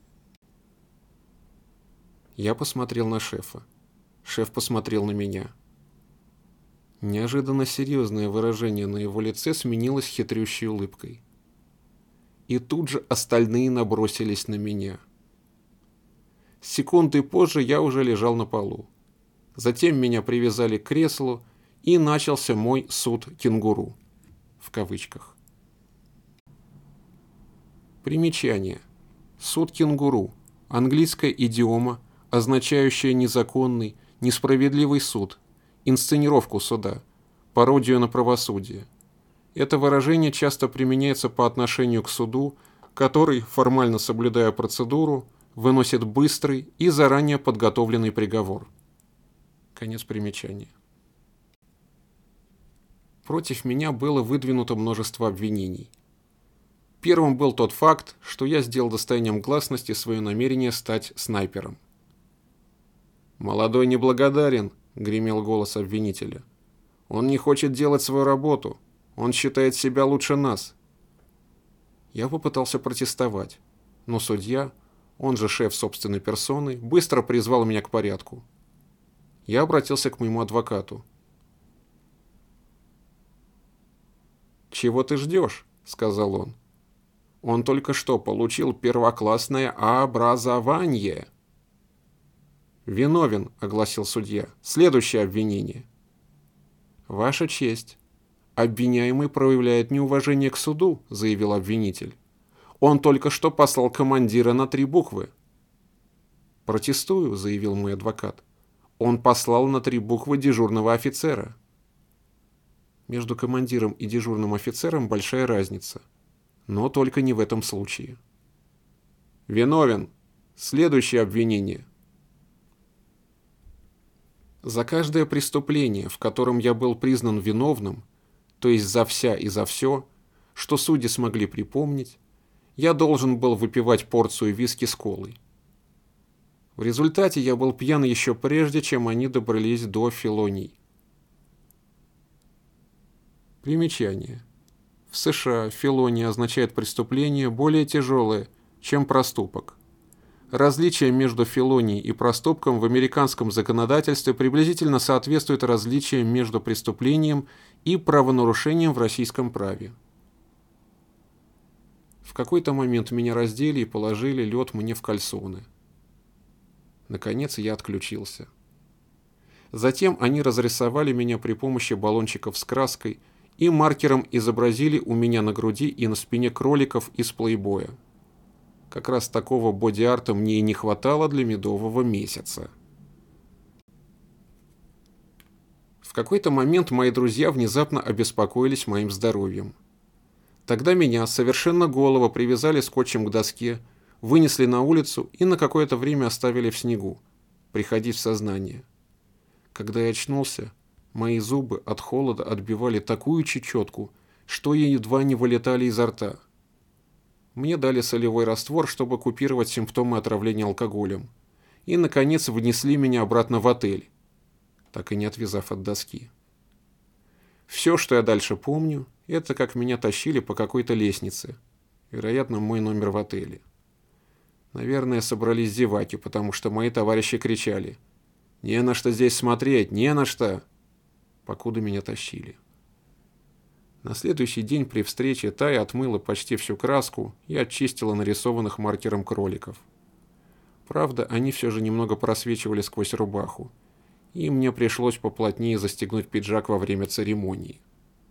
Я посмотрел на шефа. Шеф посмотрел на меня. Неожиданно серьезное выражение на его лице сменилось хитрющей улыбкой. И тут же остальные набросились на меня. Секунды позже я уже лежал на полу. Затем меня привязали к креслу, и начался мой суд кенгуру. В кавычках. Примечание. Суд кенгуру. Английская идиома, означающая незаконный, несправедливый суд, инсценировку суда, пародию на правосудие. Это выражение часто применяется по отношению к суду, который, формально соблюдая процедуру, выносит быстрый и заранее подготовленный приговор. Конец примечания. Против меня было выдвинуто множество обвинений. Первым был тот факт, что я сделал достоянием гласности свое намерение стать снайпером. «Молодой неблагодарен», — гремел голос обвинителя. «Он не хочет делать свою работу. Он считает себя лучше нас». Я попытался протестовать, но судья, он же шеф собственной персоны, быстро призвал меня к порядку. Я обратился к моему адвокату. «Чего ты ждешь?» — сказал он. «Он только что получил первоклассное образование». «Виновен», — огласил судья. «Следующее обвинение». «Ваша честь. Обвиняемый проявляет неуважение к суду», — заявил обвинитель. «Он только что послал командира на три буквы». «Протестую», — заявил мой адвокат. «Он послал на три буквы дежурного офицера». Между командиром и дежурным офицером большая разница. Но только не в этом случае. «Виновен. Следующее обвинение». За каждое преступление, в котором я был признан виновным, то есть за вся и за все, что судьи смогли припомнить, я должен был выпивать порцию виски с колой. В результате я был пьян еще прежде, чем они добрались до фелоний. Примечание. В США фелония означает преступление более тяжелое, чем проступок. Различие между фелонией и проступком в американском законодательстве приблизительно соответствует различиям между преступлением и правонарушением в российском праве. В какой-то момент меня раздели и положили лед мне в кальсоны. Наконец я отключился. Затем они разрисовали меня при помощи баллончиков с краской и маркером изобразили у меня на груди и на спине кроликов из плейбоя. Как раз такого боди-арта мне и не хватало для медового месяца. В какой-то момент мои друзья внезапно обеспокоились моим здоровьем. Тогда меня, совершенно голого, привязали скотчем к доске, вынесли на улицу и на какое-то время оставили в снегу, приходить в сознание. Когда я очнулся, мои зубы от холода отбивали такую чечетку, что ей едва не вылетали изо рта. Мне дали солевой раствор, чтобы купировать симптомы отравления алкоголем, и, наконец, внесли меня обратно в отель, так и не отвязав от доски. Все, что я дальше помню, это как меня тащили по какой-то лестнице, вероятно, мой номер в отеле. Наверное, собрались зеваки, потому что мои товарищи кричали: «Не на что здесь смотреть, не на что!» покуда меня тащили. На следующий день при встрече Тая отмыла почти всю краску и очистила нарисованных маркером кроликов. Правда, они все же немного просвечивали сквозь рубаху, и мне пришлось поплотнее застегнуть пиджак во время церемонии.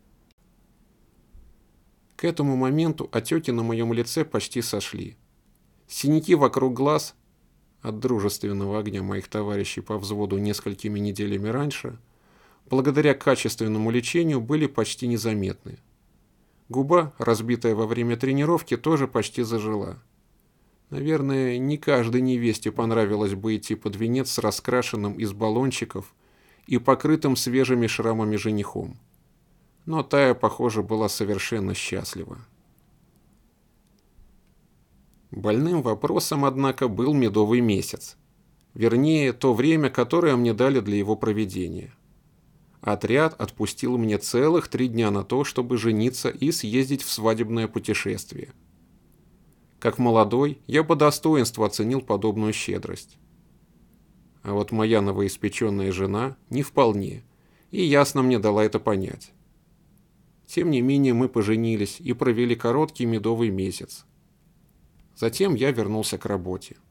К этому моменту отеки на моем лице почти сошли. Синяки вокруг глаз, от дружественного огня моих товарищей по взводу несколькими неделями раньше, благодаря качественному лечению были почти незаметны. Губа, разбитая во время тренировки, тоже почти зажила. Наверное, не каждой невесте понравилось бы идти под венец с раскрашенным из баллончиков и покрытым свежими шрамами женихом. Но Тая, похоже, была совершенно счастлива. Больным вопросом, однако, был медовый месяц. Вернее, то время, которое мне дали для его проведения. Отряд отпустил мне целых три дня на то, чтобы жениться и съездить в свадебное путешествие. Как молодой, я по достоинству оценил подобную щедрость. А вот моя новоиспеченная жена не вполне, и ясно мне дала это понять. Тем не менее, мы поженились и провели короткий медовый месяц. Затем я вернулся к работе.